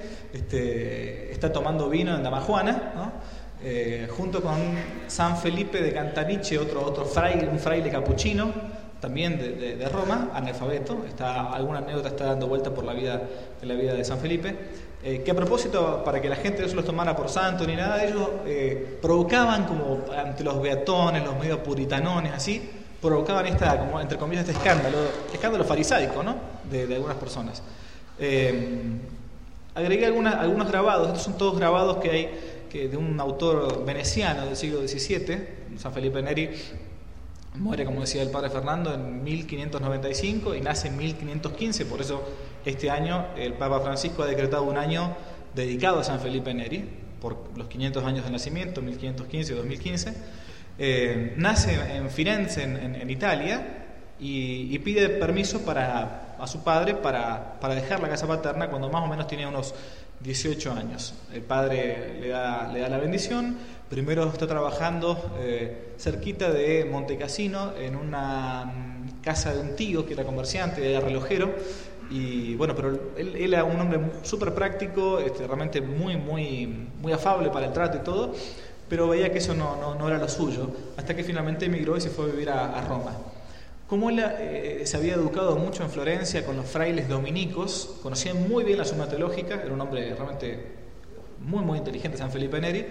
Este, está tomando vino en Damajuana, ¿no? Eh, junto con San Felipe de Cantaniche, otro, otro fraile, un fraile capuchino, también de, de, de Roma, analfabeto. Está, alguna anécdota está dando vuelta por la vida, de la vida de San Felipe, eh, que a propósito, para que la gente no se los tomara por santo ni nada, ellos eh, provocaban como ante los beatones, los medio puritanones, así, provocaban esta, como entre comillas, este escándalo, escándalo farisaico, ¿no? De, de algunas personas. Eh, agregué algunas, algunos grabados. Estos son todos grabados que hay que de un autor veneciano del siglo diecisiete. San Felipe Neri muere, como decía el padre Fernando, en mil quinientos noventa y cinco y nace en mil quinientos quince. Por eso este año el Papa Francisco ha decretado un año dedicado a San Felipe Neri, por los quinientos años de nacimiento, mil quinientos quince y dos mil quince. Eh, nace en Firenze, en, en, en Italia, y, y pide permiso para, a su padre para, para dejar la casa paterna cuando más o menos tiene unos dieciocho años. El padre le da, le da la bendición. Primero está trabajando eh, cerquita de Montecassino, en una casa de un tío que era comerciante, era relojero. Y bueno, pero él, él era un hombre súper práctico, este, realmente muy, muy, muy afable para el trato y todo, pero veía que eso no, no, no era lo suyo, hasta que finalmente emigró y se fue a vivir a, a Roma. Como él eh, se había educado mucho en Florencia con los frailes dominicos, conocía muy bien la suma teológica, era un hombre realmente muy, muy inteligente, San Felipe Neri.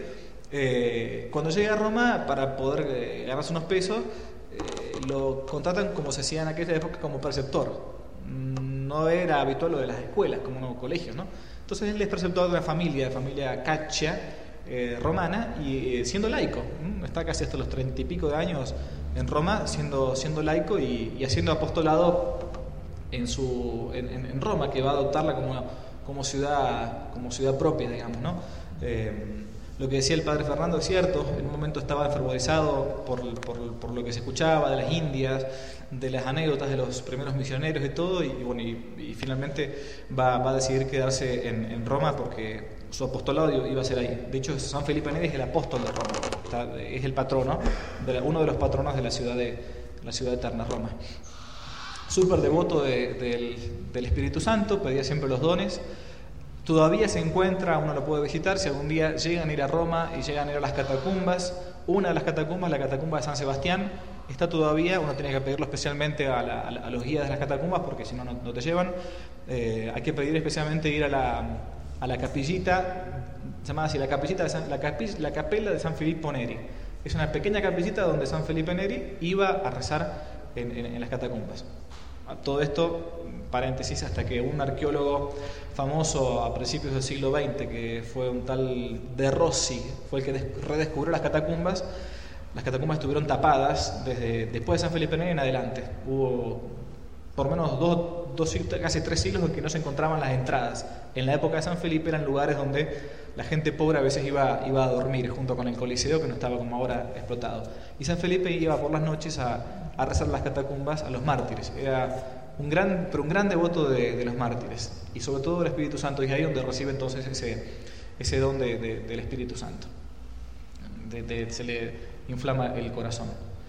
Eh, cuando llega a Roma, para poder eh, ganarse unos pesos, eh, lo contratan, como se hacía en aquella época, como preceptor. No era habitual lo de las escuelas, como unos colegios, ¿no? Entonces él es preceptor de una familia, de familia Caccia, eh, romana, y eh, siendo laico. ¿m? Está casi hasta los treinta y pico de años en Roma, siendo, siendo laico y, y haciendo apostolado en, su, en, en, en Roma, que va a adoptarla como, como, ciudad, como ciudad propia, digamos, ¿no? Eh, Lo que decía el padre Fernando es cierto. En un momento estaba enfervorizado por, por, por lo que se escuchaba de las Indias, de las anécdotas de los primeros misioneros y todo, y, y bueno, y, y finalmente va, va a decidir quedarse en, en Roma porque su apostolado iba a ser ahí. De hecho, San Felipe Neri es el apóstol de Roma, está, es el patrono, de la, uno de los patronos de la ciudad de la ciudad eterna, Roma. Súper devoto de, de, del Espíritu Santo, pedía siempre los dones. Todavía se encuentra, uno lo puede visitar, si algún día llegan a ir a Roma y llegan a ir a las catacumbas. Una de las catacumbas, la catacumba de San Sebastián, está todavía, uno tiene que pedirlo especialmente a, la, a, la, a los guías de las catacumbas, porque si no, no, no te llevan. Eh, hay que pedir especialmente ir a la, a la capillita, llamada así, la, capillita de San, la, capi, la capella de San Filippo Neri. Es una pequeña capillita donde San Felipe Neri iba a rezar en, en, en las catacumbas. Todo esto, paréntesis, hasta que un arqueólogo famoso a principios del siglo veinte, que fue un tal De Rossi, fue el que redescubrió las catacumbas. Las catacumbas estuvieron tapadas desde después de San Felipe Neri en adelante. Hubo por lo menos dos, dos, casi tres siglos en que no se encontraban las entradas. En la época de San Felipe eran lugares donde la gente pobre a veces iba, iba a dormir, junto con el Coliseo, que no estaba como ahora explotado. Y San Felipe iba por las noches a, a rezar las catacumbas a los mártires. Era un gran, pero un gran devoto de, de los mártires, y sobre todo del Espíritu Santo, y es ahí donde recibe entonces ese, ese don de, de, del Espíritu Santo. de, de, se le inflama el corazón.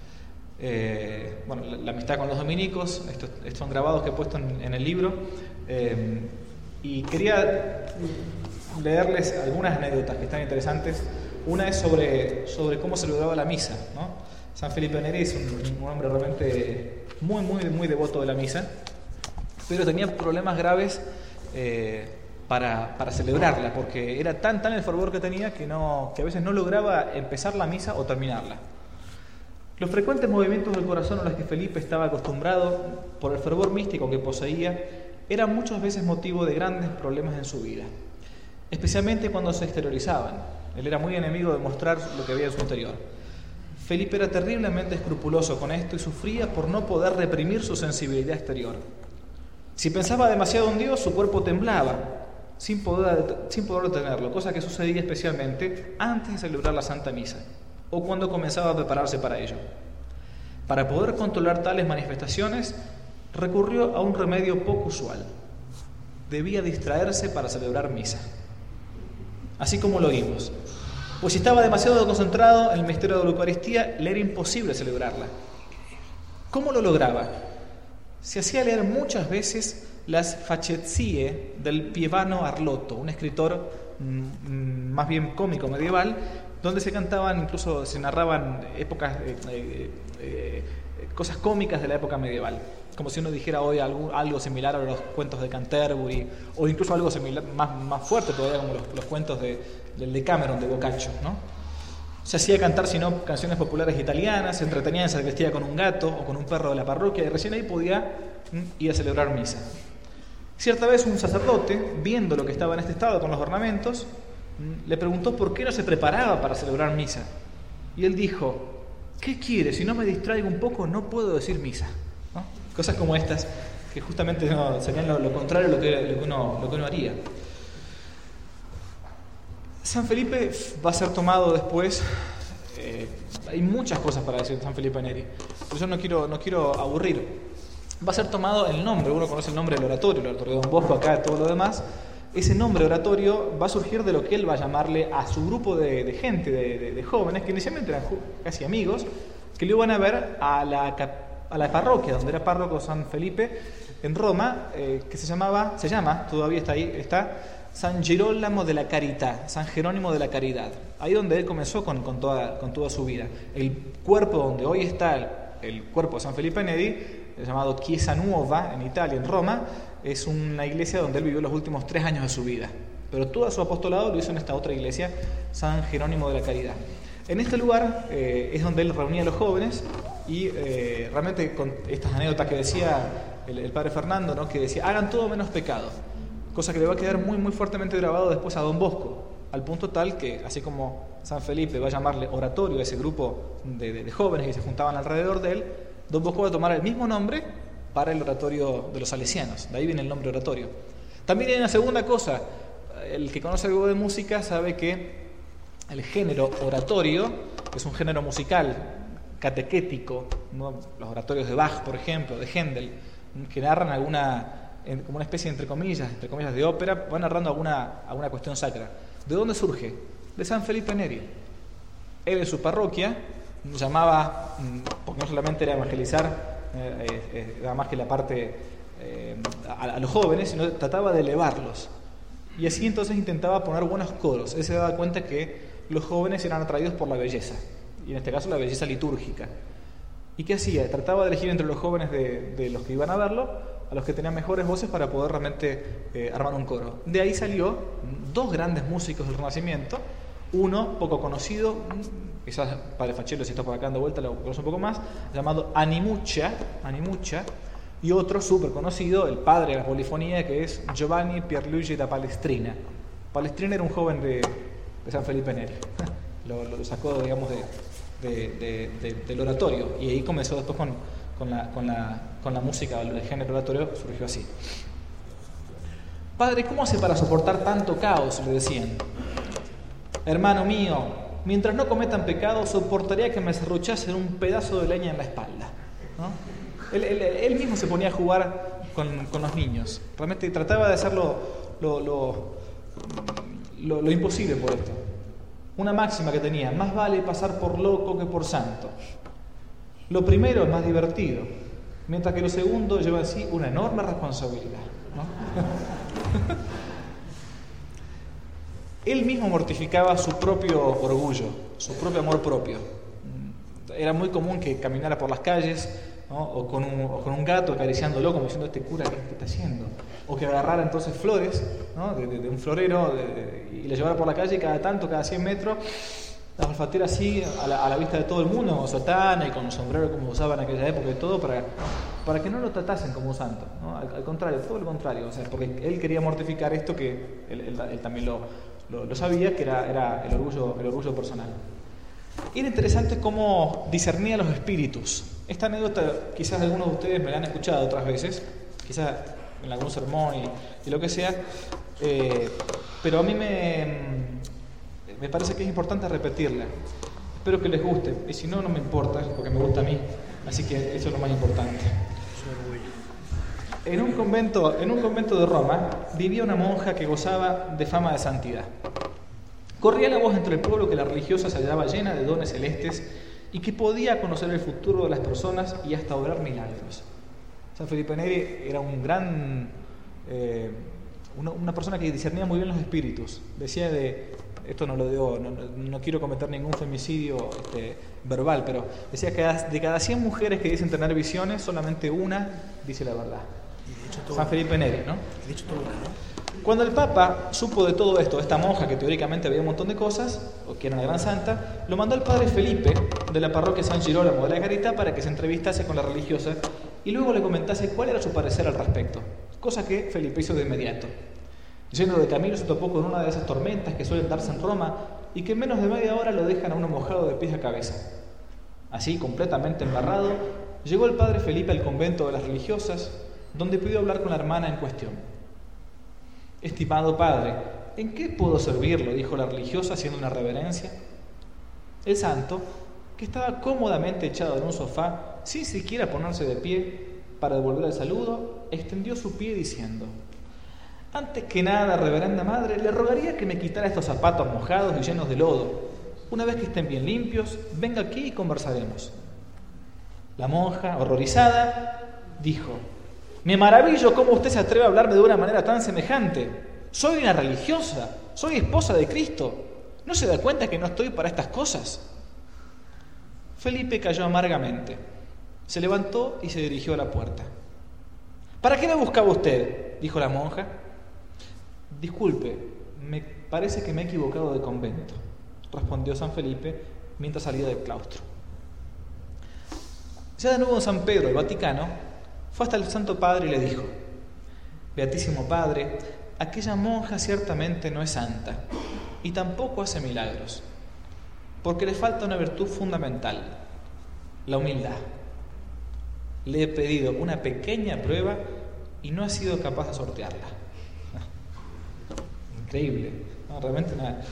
Eh, bueno, la, la amistad con los dominicos, estos, estos son grabados que he puesto en, en el libro, eh, y quería leerles algunas anécdotas que están interesantes. Una es sobre, sobre cómo se celebraba la misa, ¿no? San Felipe Neri es un, un hombre realmente muy, muy, muy devoto de la misa, pero tenía problemas graves eh, para, para celebrarla, porque era tan, tan el fervor que tenía que, no, que a veces no lograba empezar la misa o terminarla. Los frecuentes movimientos del corazón a los que Felipe estaba acostumbrado por el fervor místico que poseía eran muchas veces motivo de grandes problemas en su vida, especialmente cuando se exteriorizaban. Él era muy enemigo de mostrar lo que había en su interior. Felipe era terriblemente escrupuloso con esto y sufría por no poder reprimir su sensibilidad exterior. Si pensaba demasiado en Dios, su cuerpo temblaba, sin poder, sin poder detenerlo, cosa que sucedía especialmente antes de celebrar la Santa Misa, o cuando comenzaba a prepararse para ello. Para poder controlar tales manifestaciones, recurrió a un remedio poco usual. Debía distraerse para celebrar misa. Así como lo oímos. Pues si estaba demasiado concentrado en el misterio de la Eucaristía, le era imposible celebrarla. ¿Cómo lo lograba? Se hacía leer muchas veces las Faccezie del Pievano Arlotto, un escritor mmm, más bien cómico medieval, donde se cantaban, incluso se narraban épocas, eh, eh, eh, cosas cómicas de la época medieval, como si uno dijera hoy algo, algo similar a los cuentos de Canterbury, o incluso algo similar, más, más fuerte todavía, como los, los cuentos de, del Decameron de Boccaccio, ¿no? Se hacía cantar, si no, canciones populares italianas, se entretenía en sacristía con un gato o con un perro de la parroquia, y recién ahí podía ir a celebrar misa. Cierta vez un sacerdote, viendo lo que estaba en este estado con los ornamentos, le preguntó por qué no se preparaba para celebrar misa. Y él dijo: ¿qué quiere? Si no me distraigo un poco, no puedo decir misa, ¿no? Cosas como estas, que justamente no, serían lo, lo contrario a lo que, lo, que uno, lo que uno haría. San Felipe va a ser tomado después, eh, hay muchas cosas para decir de San Felipe Neri, por eso no quiero, no quiero aburrir. Va a ser tomado el nombre, uno conoce el nombre del oratorio, el oratorio de Don Bosco, acá todo lo demás. Ese nombre oratorio va a surgir de lo que él va a llamarle a su grupo de, de gente, de, de, de jóvenes, que inicialmente eran casi amigos, que lo iban a ver a la, a la parroquia, donde era párroco San Felipe, en Roma, eh, que se llamaba, se llama, todavía está ahí, está San Girolamo de la Carità, San Jerónimo de la Caridad. Ahí donde él comenzó con, con, toda, con toda su vida. El cuerpo donde hoy está el, el cuerpo de San Felipe Neri, llamado Chiesa Nuova, en Italia, en Roma, es una iglesia donde él vivió los últimos tres años de su vida. Pero todo su apostolado lo hizo en esta otra iglesia, San Jerónimo de la Caridad. En este lugar eh, es donde él reunía a los jóvenes y eh, realmente con estas anécdotas que decía el, el padre Fernando, ¿no? Que decía, hagan todo menos pecado. Cosa que le va a quedar muy, muy fuertemente grabado después a Don Bosco, al punto tal que, así como San Felipe va a llamarle oratorio a ese grupo de, de, de jóvenes que se juntaban alrededor de él, Don Bosco va a tomar el mismo nombre para el oratorio de los salesianos. De ahí viene el nombre oratorio. También hay una segunda cosa. El que conoce algo de música sabe que el género oratorio es un género musical catequético, ¿no? Los oratorios de Bach, por ejemplo, de Händel, que narran alguna, como una especie, entre comillas, entre comillas de ópera, van narrando alguna, alguna cuestión sacra. ¿De dónde surge? De San Felipe Neri. Él en su parroquia llamaba, porque no solamente era evangelizar, eh, eh, era más que la parte eh, a, a los jóvenes, sino trataba de elevarlos. Y así entonces intentaba poner buenos coros. Él se daba cuenta que los jóvenes eran atraídos por la belleza, y en este caso la belleza litúrgica. ¿Y qué hacía? Trataba de elegir entre los jóvenes de, de los que iban a verlo, a los que tenían mejores voces para poder realmente eh, armar un coro. De ahí salió dos grandes músicos del Renacimiento, uno poco conocido, quizás Padre Faccello, si está por acá dando vuelta, lo conoce un poco más, llamado Animuccia, Animuccia, y otro súper conocido, el padre de la polifonía, que es Giovanni Pierluigi da Palestrina. Palestrina era un joven de, de San Felipe Neri, lo, lo sacó, digamos, de, de, de, de, del oratorio, y ahí comenzó después con, con, la, con, la, con la música, el género oratorio surgió así. Padre, ¿cómo hace para soportar tanto caos?, le decían. Hermano mío, mientras no cometan pecado, soportaría que me serruchasen un pedazo de leña en la espalda, ¿no? Él, él, él mismo se ponía a jugar con, con los niños. Realmente trataba de hacer lo, lo, lo, lo, lo imposible por esto. una máxima que tenía: más vale pasar por loco que por santo. Lo primero es más divertido, mientras que lo segundo lleva en sí una enorme responsabilidad, ¿no? Él mismo mortificaba su propio orgullo, su propio amor propio. Era muy común que caminara por las calles, ¿no? o, con un, o con un gato acariciándolo, como diciendo: este cura, ¿qué, qué está haciendo? O que agarrara entonces flores, ¿no? de, de, de un florero de, de, y le llevara por la calle, y cada tanto, cada cien metros, la olfateara así a la, a la vista de todo el mundo, con sotana y con un sombrero como usaban en aquella época y todo, para, para que no lo tratasen como un santo, ¿no? al, al contrario, todo lo contrario, o sea, porque él quería mortificar esto que él, él, él también lo, lo, lo sabía, que era, era el, orgullo, el orgullo personal. Y era interesante cómo discernía los espíritus. Esta anécdota quizás algunos de ustedes me la han escuchado otras veces, quizás en algún sermón y, y lo que sea, eh, pero a mí me, me parece que es importante repetirla. Espero que les guste, y si no, no me importa, porque me gusta a mí, así que eso es lo más importante. En un convento, en un convento de Roma vivía una monja que gozaba de fama de santidad. Corría la voz entre el pueblo que la religiosa se hallaba llena de dones celestes y que podía conocer el futuro de las personas y hasta obrar milagros. San Felipe Neri era un gran, eh, una, una persona que discernía muy bien los espíritus. Decía de, esto no lo digo, no, no quiero cometer ningún femicidio este, verbal, pero decía que de cada cien mujeres que dicen tener visiones, solamente una dice la verdad. San Felipe Neri, ¿no? Dicho todo, ¿no? Cuando el Papa supo de todo esto, esta monja que teóricamente veía un montón de cosas, o que era una gran santa, lo mandó al padre Felipe de la parroquia San Girolamo de la Carità para que se entrevistase con la religiosa y luego le comentase cuál era su parecer al respecto, cosa que Felipe hizo de inmediato. Yendo de camino se topó con una de esas tormentas que suelen darse en Roma y que en menos de media hora lo dejan a uno mojado de pies a cabeza. Así, completamente embarrado, llegó el padre Felipe al convento de las religiosas, donde pidió hablar con la hermana en cuestión. «Estimado padre, ¿en qué puedo servirlo?», dijo la religiosa haciendo una reverencia. El santo, que estaba cómodamente echado en un sofá, sin siquiera ponerse de pie para devolver el saludo, extendió su pie diciendo: «Antes que nada, reverenda madre, le rogaría que me quitara estos zapatos mojados y llenos de lodo. Una vez que estén bien limpios, venga aquí y conversaremos». La monja, horrorizada, dijo: «Me maravillo cómo usted se atreve a hablarme de una manera tan semejante. Soy una religiosa, soy esposa de Cristo. ¿No se da cuenta que no estoy para estas cosas?». Felipe cayó amargamente. Se levantó y se dirigió a la puerta. «¿Para qué me buscaba usted?», dijo la monja. «Disculpe, me parece que me he equivocado de convento», respondió San Felipe mientras salía del claustro. Ya de nuevo en San Pedro, el Vaticano, fue hasta el Santo Padre y le dijo: «Beatísimo Padre, aquella monja ciertamente no es santa y tampoco hace milagros, porque le falta una virtud fundamental, la humildad. Le he pedido una pequeña prueba y no ha sido capaz de sortearla». Increíble, ¿no? Realmente nada.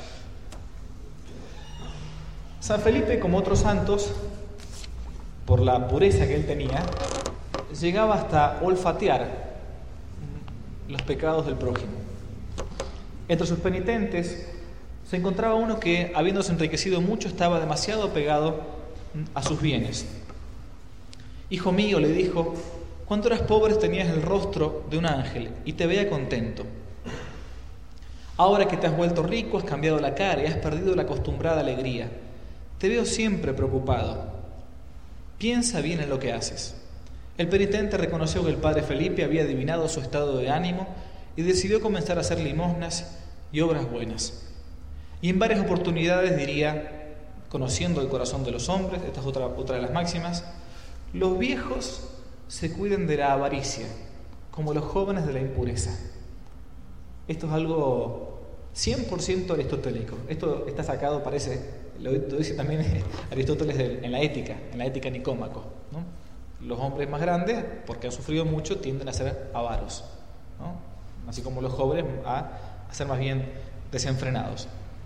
San Felipe, como otros santos, por la pureza que él tenía, llegaba hasta olfatear los pecados del prójimo. Entre sus penitentes se encontraba uno que, habiéndose enriquecido mucho, estaba demasiado apegado a sus bienes. «Hijo mío», le dijo, «cuando eras pobre tenías el rostro de un ángel y te veía contento. Ahora que te has vuelto rico, has cambiado la cara y has perdido la acostumbrada alegría. Te veo siempre preocupado. Piensa bien en lo que haces». El penitente reconoció que el padre Felipe había adivinado su estado de ánimo y decidió comenzar a hacer limosnas y obras buenas. Y en varias oportunidades diría, conociendo el corazón de los hombres, esta es otra, otra de las máximas: «Los viejos se cuiden de la avaricia, como los jóvenes de la impureza». Esto es algo cien por ciento aristotélico. Esto está sacado, parece, lo dice también Aristóteles en la Ética, en la Ética Nicómaco, ¿no? Los hombres más grandes, porque han sufrido mucho, tienden a ser avaros, ¿no? Así como los jóvenes a, a ser más bien desenfrenados.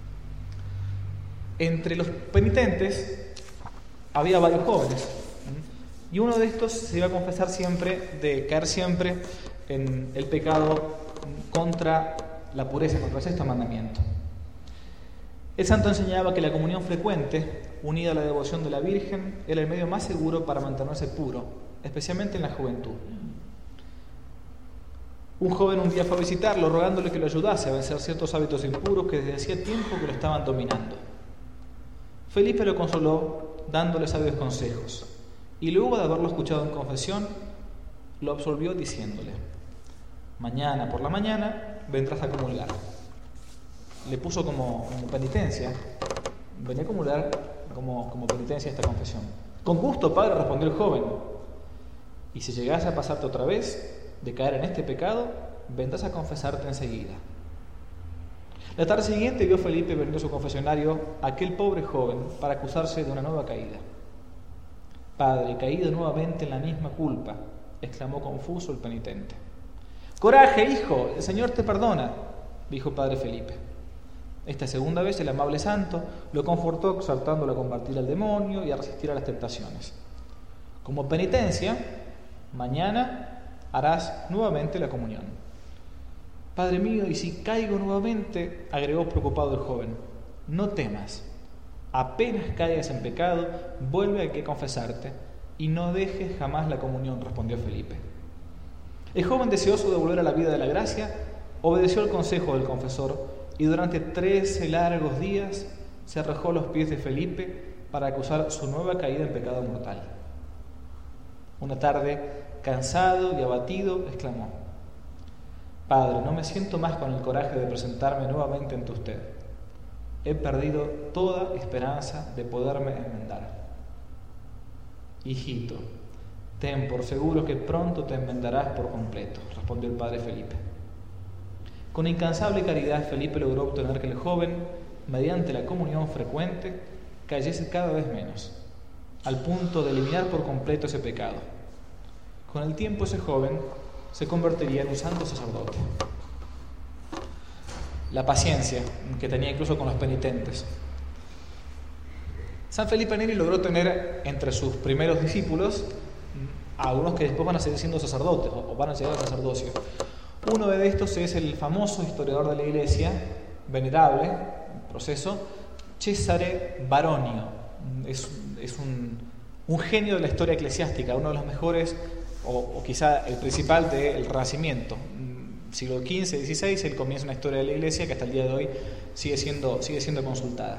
Entre los penitentes había varios jóvenes, y uno de estos se iba a confesar siempre de caer siempre en el pecado contra la pureza, contra el sexto mandamiento. El santo enseñaba que la comunión frecuente, unida a la devoción de la Virgen, era el medio más seguro para mantenerse puro, especialmente en la juventud. Un joven un día fue a visitarlo, rogándole que lo ayudase a vencer ciertos hábitos impuros que desde hacía tiempo que lo estaban dominando. Felipe lo consoló, dándole sabios consejos, y luego de haberlo escuchado en confesión, lo absolvió diciéndole: mañana por la mañana vendrás a comulgar. Le puso como, como penitencia, venía a comulgar como, como penitencia esta confesión. Con gusto, padre, respondió el joven, y si llegase a pasarte otra vez de caer en este pecado, vendrás a confesarte enseguida. La tarde siguiente vio Felipe venir a su confesionario a aquel pobre joven para acusarse de una nueva caída. Padre, caído nuevamente en la misma culpa, exclamó confuso el penitente. Coraje, hijo, el Señor te perdona, dijo padre Felipe. Esta segunda vez el amable santo lo confortó exhortándolo a combatir al demonio y a resistir a las tentaciones. Como penitencia, mañana harás nuevamente la comunión. Padre mío, y si caigo nuevamente, agregó preocupado el joven, no temas. Apenas caigas en pecado, vuelve a que confesarte y no dejes jamás la comunión, respondió Felipe. El joven, deseoso de volver a la vida de la gracia, obedeció el consejo del confesor y durante trece largos días se arrojó a los pies de Felipe para acusar su nueva caída en pecado mortal. Una tarde, cansado y abatido, exclamó: Padre, no me siento más con el coraje de presentarme nuevamente ante usted. He perdido toda esperanza de poderme enmendar. Hijito, ten por seguro que pronto te enmendarás por completo, respondió el padre Felipe. Con incansable caridad, Felipe logró obtener que el joven, mediante la comunión frecuente, cayese cada vez menos, al punto de eliminar por completo ese pecado. Con el tiempo ese joven se convertiría en un santo sacerdote. La paciencia que tenía incluso con los penitentes. San Felipe Neri logró tener entre sus primeros discípulos a algunos que después van a seguir siendo sacerdotes o van a llegar al sacerdocio. Uno de estos es el famoso historiador de la Iglesia, venerable, en proceso, Cesare Baronio. Es, es un, un genio de la historia eclesiástica, uno de los mejores, o, o quizá el principal del Renacimiento. Siglo quince, dieciséis, él comienza una historia de la Iglesia que hasta el día de hoy sigue siendo, sigue siendo consultada.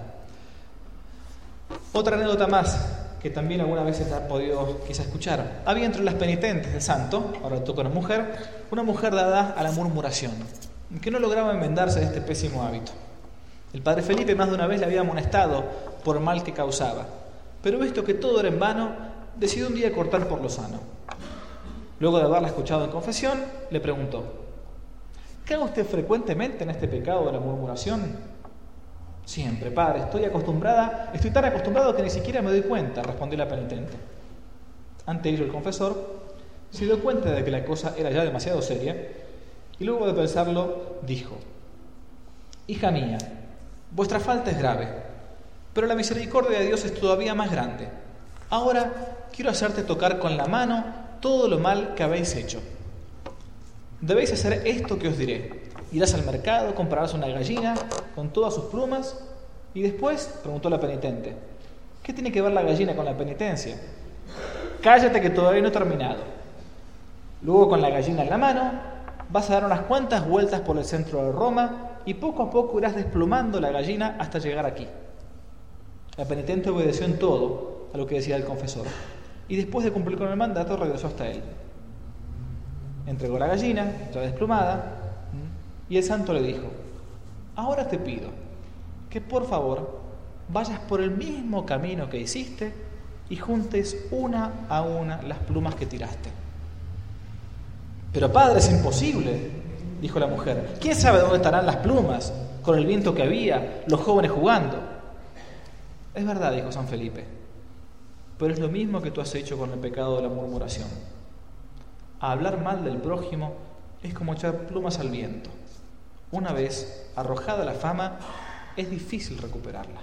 Otra anécdota más que también alguna vez se ha podido quizá escuchar. Había entre las penitentes del santo, ahora le toca a una mujer, una mujer dada a la murmuración, que no lograba enmendarse de este pésimo hábito. El padre Felipe más de una vez le había amonestado por el mal que causaba, pero visto que todo era en vano, decidió un día cortar por lo sano. Luego de haberla escuchado en confesión, le preguntó: ¿cae usted frecuentemente en este pecado de la murmuración? Siempre, padre, estoy acostumbrada, estoy tan acostumbrado que ni siquiera me doy cuenta, respondió la penitente. Ante ello el confesor se dio cuenta de que la cosa era ya demasiado seria y luego de pensarlo dijo: hija mía, vuestra falta es grave, pero la misericordia de Dios es todavía más grande. Ahora quiero hacerte tocar con la mano todo lo mal que habéis hecho. Debéis hacer esto que os diré. Irás al mercado, comprarás una gallina con todas sus plumas y después, preguntó la penitente, ¿qué tiene que ver la gallina con la penitencia? Cállate que todavía no he terminado. Luego, con la gallina en la mano, vas a dar unas cuantas vueltas por el centro de Roma y poco a poco irás desplumando la gallina hasta llegar aquí. La penitente obedeció en todo a lo que decía el confesor y después de cumplir con el mandato regresó hasta él. Entregó la gallina, ya desplumada, y el santo le dijo: ahora te pido que por favor vayas por el mismo camino que hiciste y juntes una a una las plumas que tiraste. Pero padre, es imposible, dijo la mujer. ¿Quién sabe dónde estarán las plumas? Con el viento que había, los jóvenes jugando. Es verdad, dijo San Felipe, pero es lo mismo que tú has hecho con el pecado de la murmuración. A hablar mal del prójimo es como echar plumas al viento. Una vez arrojada la fama, es difícil recuperarla.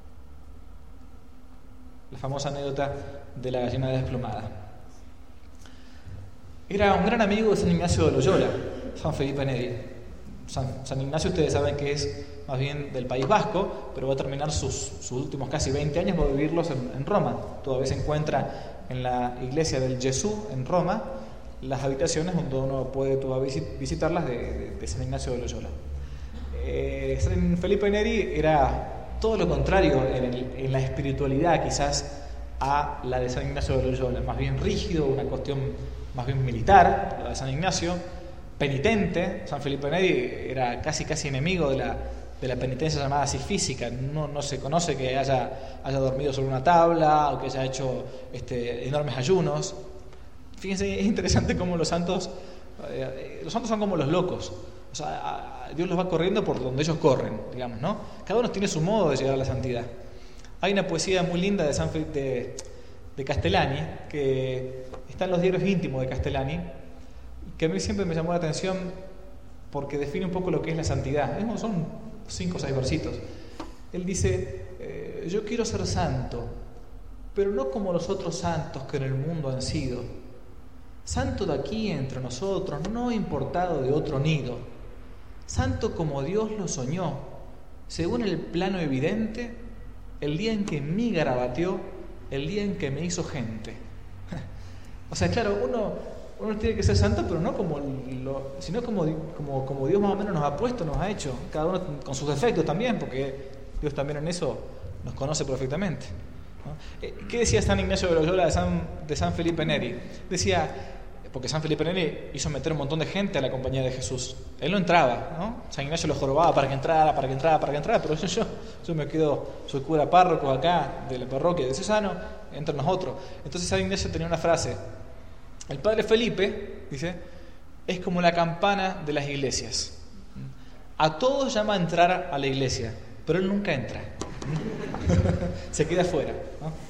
La famosa anécdota de la gallina desplumada. Era un gran amigo de San Ignacio de Loyola, San Felipe Neri. San, San Ignacio, ustedes saben que es más bien del País Vasco, pero va a terminar sus, sus últimos casi veinte años, va a vivirlos en, en Roma. Todavía se encuentra en la iglesia del Gesù en Roma, las habitaciones donde uno puede todavía visitarlas de, de, de San Ignacio de Loyola. Eh, San Felipe Neri era todo lo contrario en, el, en la espiritualidad quizás a la de San Ignacio de Loyola, más bien rígido, una cuestión más bien militar, la de San Ignacio, penitente. San Felipe Neri era casi casi enemigo de la, de la penitencia llamada así física. No, no se conoce que haya, haya dormido sobre una tabla o que haya hecho este, enormes ayunos. Fíjense, es interesante cómo los santos, eh, los santos son como los locos. O sea, a, a Dios los va corriendo por donde ellos corren, digamos, ¿no? Cada uno tiene su modo de llegar a la santidad. Hay una poesía muy linda de, San Felipe, de, de Castellani, que está en los diarios íntimos de Castellani, que a mí siempre me llamó la atención porque define un poco lo que es la santidad. Son cinco o seis versitos. Él dice, eh, yo quiero ser santo, pero no como los otros santos que en el mundo han sido. Santo de aquí entre nosotros, no importado de otro nido. Santo como Dios lo soñó, según el plano evidente, el día en que en mí garabateó, el día en que me hizo gente. O sea, claro, uno, uno tiene que ser santo, pero no como lo, sino como, como, como Dios más o menos nos ha puesto, nos ha hecho, cada uno con sus defectos también, porque Dios también en eso nos conoce perfectamente, ¿no? ¿Qué decía San Ignacio de Loyola de San, de San Felipe Neri? Decía, porque San Felipe Neri hizo meter un montón de gente a la compañía de Jesús. Él no entraba, ¿no? San Ignacio lo jorobaba para que entrara, para que entrara, para que entrara, pero yo, yo, yo me quedo, soy cura párroco acá de la parroquia de Cesano, entre nosotros. Entonces San Ignacio tenía una frase: el padre Felipe, dice, es como la campana de las iglesias. A todos llama a entrar a la iglesia, pero él nunca entra. Se queda afuera, ¿no?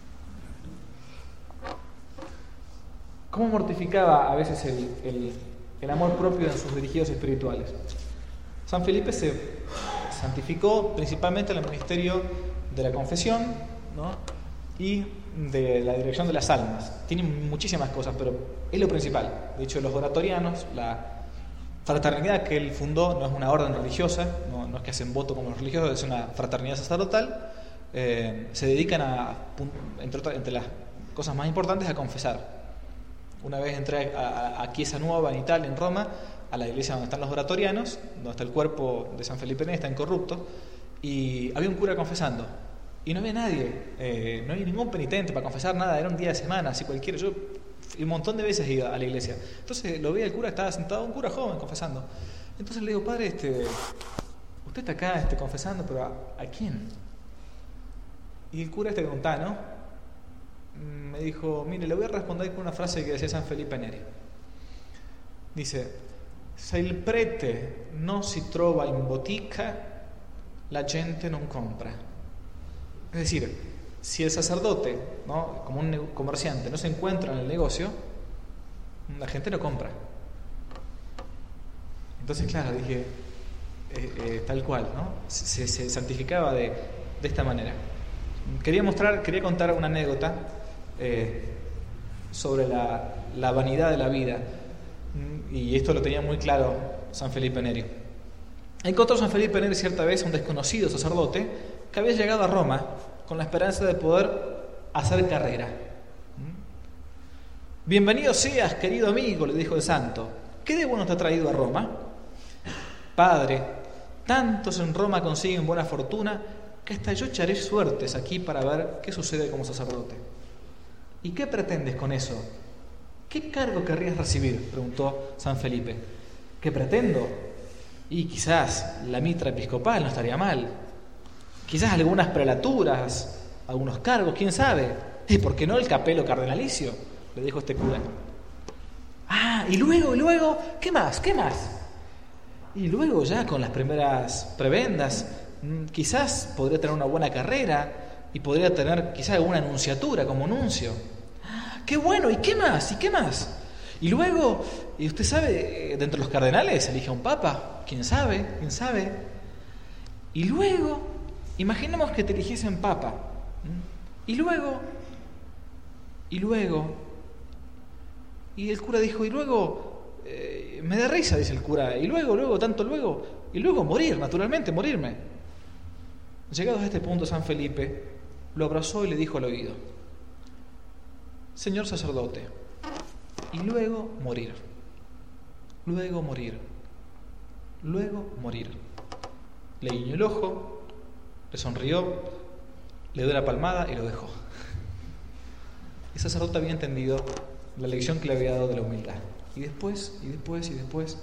¿Cómo mortificaba a veces el, el, el amor propio en sus dirigidos espirituales? San Felipe se santificó principalmente en el ministerio de la confesión, ¿no? Y de la dirección de las almas. Tiene muchísimas cosas, pero es lo principal. De hecho, los oratorianos, la fraternidad que él fundó, no es una orden religiosa, no, no es que hacen voto como los religiosos, es una fraternidad sacerdotal, eh, se dedican a, entre, otras, entre las cosas más importantes, a confesar. Una vez entré a, a, a Chiesa Nuova en Italia, en Roma, a la iglesia donde están los oratorianos, donde está el cuerpo de San Felipe Neri, está incorrupto, y había un cura confesando. Y no había nadie, eh, no había ningún penitente para confesar nada, era un día de semana, así cualquiera. Yo un montón de veces iba a la iglesia. Entonces lo veía el cura, estaba sentado, un cura joven confesando. Entonces le digo, padre, este, usted está acá este, confesando, pero ¿a, ¿a quién? Y el cura este montano me dijo, mire, le voy a responder con una frase que decía San Felipe Neri. Dice, se il prete non si trova in botica, la gente non compra. Es decir, si el sacerdote, ¿no?, como un comerciante, no se encuentra en el negocio, la gente no compra. Entonces, claro, dije, eh, eh, tal cual, ¿no? Se, se santificaba de, de esta manera. Quería mostrar, quería contar una anécdota eh, sobre la, la vanidad de la vida, y esto lo tenía muy claro San Felipe Neri. Encontró San Felipe Neri cierta vez a un desconocido sacerdote que había llegado a Roma con la esperanza de poder hacer carrera. Bienvenido seas, querido amigo, le dijo el santo. ¿Qué de bueno te ha traído a Roma? Padre, tantos en Roma consiguen buena fortuna que hasta yo echaré suertes aquí para ver qué sucede como sacerdote. ¿Y qué pretendes con eso? ¿Qué cargo querrías recibir?, preguntó San Felipe. ¿Qué pretendo? Y quizás la mitra episcopal no estaría mal. Quizás algunas prelaturas, algunos cargos, quién sabe. ¿Y por qué no el capelo cardenalicio?, le dijo este cura. Ah, y luego, y luego, ¿qué más? ¿Qué más? Y luego ya con las primeras prebendas, quizás podría tener una buena carrera y podría tener quizás alguna nunciatura como nuncio. ¡Qué bueno! ¿Y qué más? ¿Y qué más? Y luego, y usted sabe, de entre los cardenales elige a un papa. ¿Quién sabe? ¿Quién sabe? Y luego, imaginemos que te eligiesen papa. Y luego, y luego, y el cura dijo, y luego, eh, me da risa, dice el cura, y luego, luego, tanto luego, y luego morir, naturalmente, morirme. Llegados a este punto, San Felipe lo abrazó y le dijo al oído: Señor sacerdote, y luego morir, luego morir, luego morir. Le guiñó el ojo, le sonrió, le dio la palmada y lo dejó. El sacerdote había entendido la lección que le había dado de la humildad. Y después, y después, y después.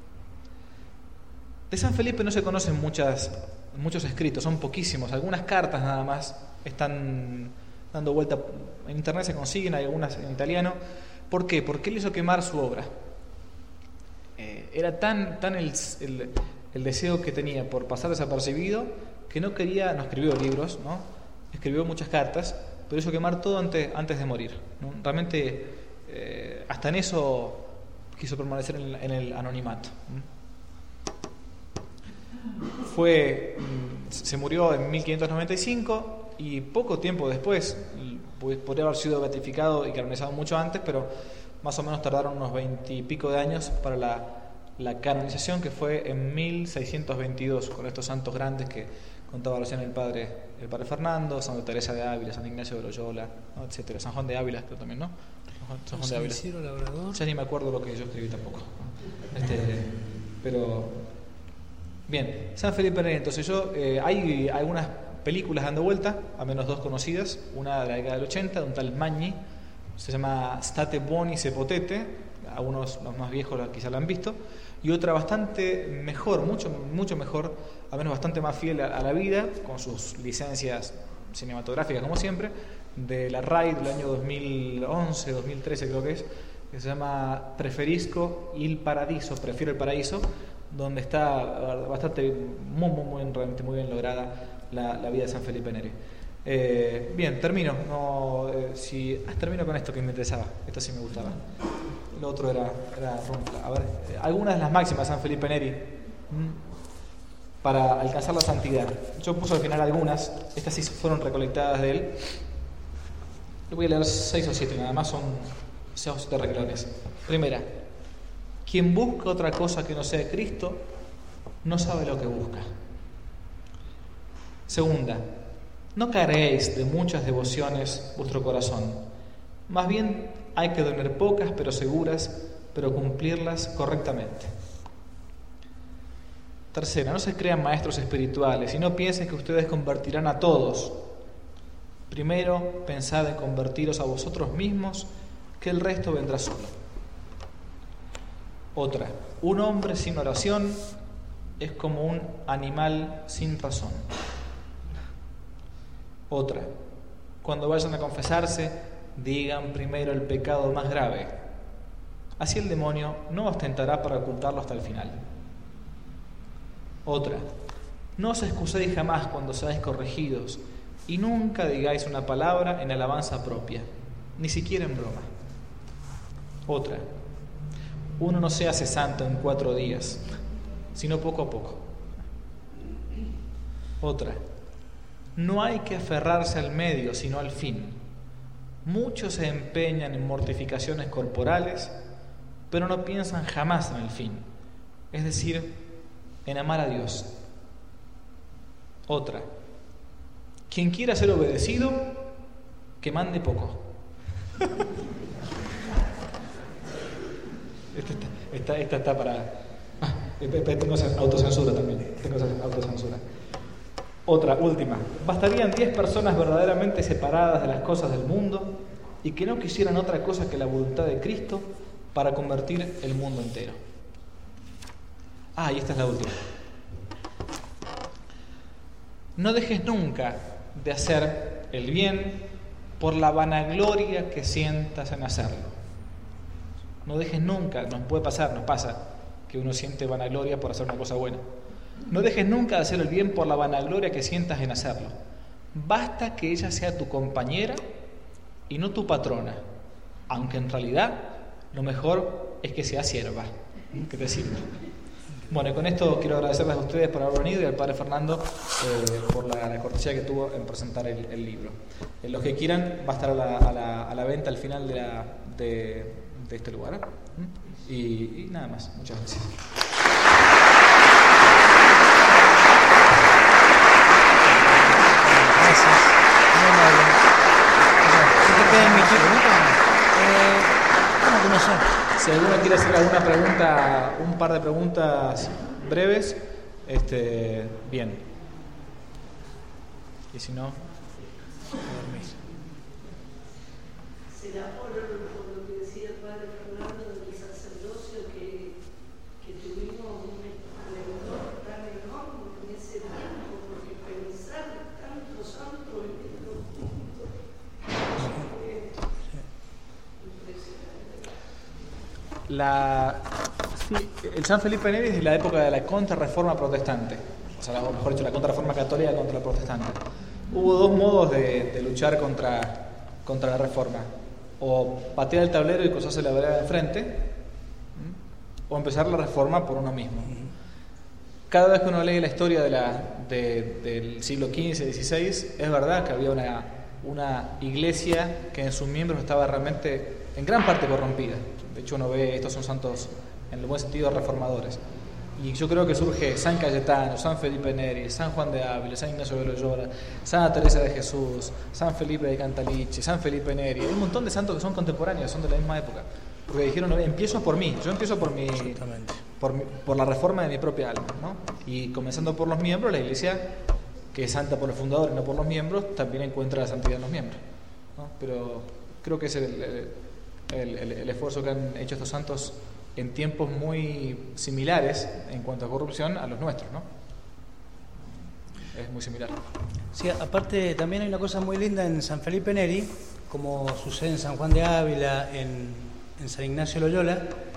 De San Felipe no se conocen muchas, muchos escritos, son poquísimos. Algunas cartas nada más están dando vuelta. En internet se consiguen, hay algunas en italiano. ¿Por qué? Porque él hizo quemar su obra. Eh, era tan, tan el, el, el deseo que tenía por pasar desapercibido que no quería, no escribió libros, ¿no? Escribió muchas cartas, pero hizo quemar todo antes, antes de morir, ¿no? Realmente, eh, hasta en eso quiso permanecer en el, en el anonimato. Fue, se murió en mil quinientos noventa y cinco y poco tiempo después, podría haber sido beatificado y canonizado mucho antes, pero más o menos tardaron unos veintipico de años para la, la canonización, que fue en mil seiscientos veintidós, con estos santos grandes que contaba recién el padre, el padre Fernando, Santa Teresa de Ávila, San Ignacio de Loyola, ¿no? etcétera. San Juan de Ávila, creo también, ¿no? San Juan de Ávila. San Isidro Labrador. Ya ni me acuerdo lo que yo escribí tampoco. Este, pero bien, San Felipe Neri. Entonces yo, eh, hay algunas películas dando vuelta, a menos dos conocidas, una de la década del ochenta, de un tal Magni, se llama State buoni se potete, algunos los más viejos quizás la han visto, y otra bastante mejor, mucho, mucho mejor, al menos bastante más fiel a, a la vida, con sus licencias cinematográficas como siempre, de la R A I del año dos mil once, dos mil trece creo que es, que se llama Preferisco il Paradiso, Prefiero el Paraíso, donde está bastante, muy, muy, muy, realmente muy bien lograda la, la vida de San Felipe Neri. Eh, bien, termino. No, eh, si, ah, termino con esto que me interesaba. Esto sí me gustaba. Lo otro era, era A ver, eh, algunas de las máximas de San Felipe Neri ¿m? para alcanzar la santidad. Yo puse al final algunas. Estas sí fueron recolectadas de él. Yo voy a leer seis o siete, nada más son seis o siete renglones. Primera: quien busca otra cosa que no sea Cristo no sabe lo que busca. Segunda: no carguéis de muchas devociones vuestro corazón, más bien hay que tener pocas pero seguras, pero cumplirlas correctamente. Tercera: no se crean maestros espirituales y no piensen que ustedes convertirán a todos. Primero pensad en convertiros a vosotros mismos, que el resto vendrá solo. Otra: un hombre sin oración es como un animal sin razón. Otra: cuando vayan a confesarse, digan primero el pecado más grave. Así el demonio no os tentará para ocultarlo hasta el final. Otra: no os excuséis jamás cuando seáis corregidos y nunca digáis una palabra en alabanza propia, ni siquiera en broma. Otra: uno no se hace santo en cuatro días, sino poco a poco. Otra: no hay que aferrarse al medio, sino al fin. Muchos se empeñan en mortificaciones corporales, pero no piensan jamás en el fin, es decir, en amar a Dios. Otra: quien quiera ser obedecido, que mande poco. Esta está, esta, esta está para... Ah, tengo autocensura también, tengo autocensura. Otra, última: bastarían diez personas verdaderamente separadas de las cosas del mundo y que no quisieran otra cosa que la voluntad de Cristo para convertir el mundo entero. Ah, y esta es la última. No dejes nunca de hacer el bien por la vanagloria que sientas en hacerlo. No dejes nunca, nos puede pasar, nos pasa, que uno siente vanagloria por hacer una cosa buena. No dejes nunca de hacer el bien por la vanagloria que sientas en hacerlo. Basta que ella sea tu compañera y no tu patrona, aunque en realidad lo mejor es que sea sierva, que te sirva. Bueno, y con esto quiero agradecerles a ustedes por haber venido y al padre Fernando eh, por la, la cortesía que tuvo en presentar el, el libro. Eh, los que quieran, va a estar a la, a la, a la venta al final de la, de, de este lugar. Y, y nada más. Muchas gracias. Gracias. Muy amable. ¿Qué te queda en mi tiempo? Eh, ¿Cómo que no sé? Si alguno quiere hacer alguna pregunta, un par de preguntas breves, este, bien. Y si no, a dormir. ¿Será por, por lo que decía el padre Fernando del sacerdocio que, que tuvimos un esplendor tan enorme en ese tiempo? Porque pensar tantos santos viviendo juntos fue impresionante. La, sí, el San Felipe Neri es de la época de la contrarreforma protestante, o sea, o mejor dicho, la contrarreforma católica contra la protestante. Hubo dos modos de, de luchar contra, contra la reforma: o patear el tablero y cruzarse la vereda de enfrente, o empezar la reforma por uno mismo. Cada vez que uno lee la historia de la, de, del siglo quince, dieciséis, es verdad que había una, una iglesia que en sus miembros estaba realmente en gran parte corrompida. De hecho, uno ve, estos son santos en el buen sentido reformadores. Y yo creo que surge San Cayetano, San Felipe Neri, San Juan de Ávila, San Ignacio de Loyola, Santa Teresa de Jesús, San Felipe de Cantalice, San Felipe Neri. Hay un montón de santos que son contemporáneos, son de la misma época. Porque dijeron, no, empiezo por mí, yo empiezo por mi, por, mi, por la reforma de mi propia alma, ¿no? Y comenzando por los miembros, la iglesia, que es santa por el fundador y no por los miembros, también encuentra la santidad en los miembros, ¿no? Pero creo que es el, el, el, el esfuerzo que han hecho estos santos en tiempos muy similares en cuanto a corrupción a los nuestros, ¿no? Es muy similar. Sí, aparte también hay una cosa muy linda en San Felipe Neri, como sucede en San Juan de Ávila, en, en San Ignacio de Loyola,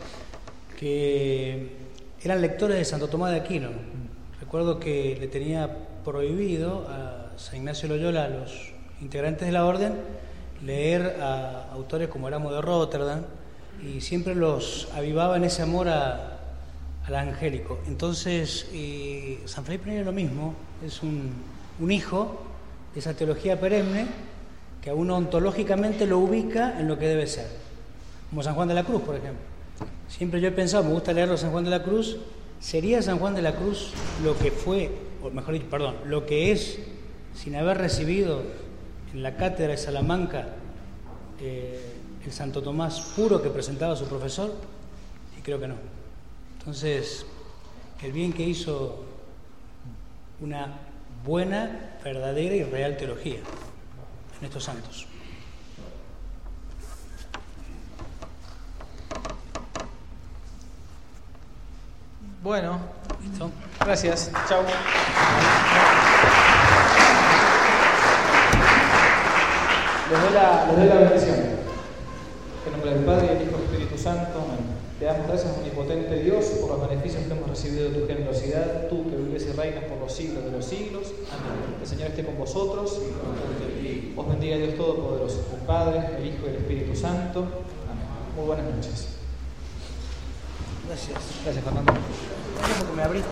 que eran lectores de Santo Tomás de Aquino. Recuerdo que le tenía prohibido a San Ignacio de Loyola, a los integrantes de la orden, leer a autores como Erasmo de Rotterdam, y siempre los avivaba en ese amor a, al angélico. Entonces, eh, San Felipe Neri es lo mismo, es un, un hijo de esa teología perenne que a uno ontológicamente lo ubica en lo que debe ser, como San Juan de la Cruz, por ejemplo. Siempre yo he pensado, me gusta leerlo San Juan de la Cruz, ¿sería San Juan de la Cruz lo que fue, o mejor dicho, perdón, lo que es, sin haber recibido en la cátedra de Salamanca eh, el Santo Tomás puro que presentaba su profesor? Y creo que no. Entonces, el bien que hizo una buena, verdadera y real teología en estos santos. Bueno, ¿listo? Gracias. Chao. Les doy la, les doy la bendición. En nombre del Padre, y del Hijo y del Espíritu Santo. Amén. Te damos gracias, omnipotente Dios, por los beneficios que hemos recibido de tu generosidad, tú que vives y reinas por los siglos de los siglos. Amén. El Señor esté con vosotros. Os bendiga Dios Todopoderoso, el Padre, el Hijo y el Espíritu Santo. Amén. Muy buenas noches. Gracias. Gracias, Fernando. Gracias porque me abriste.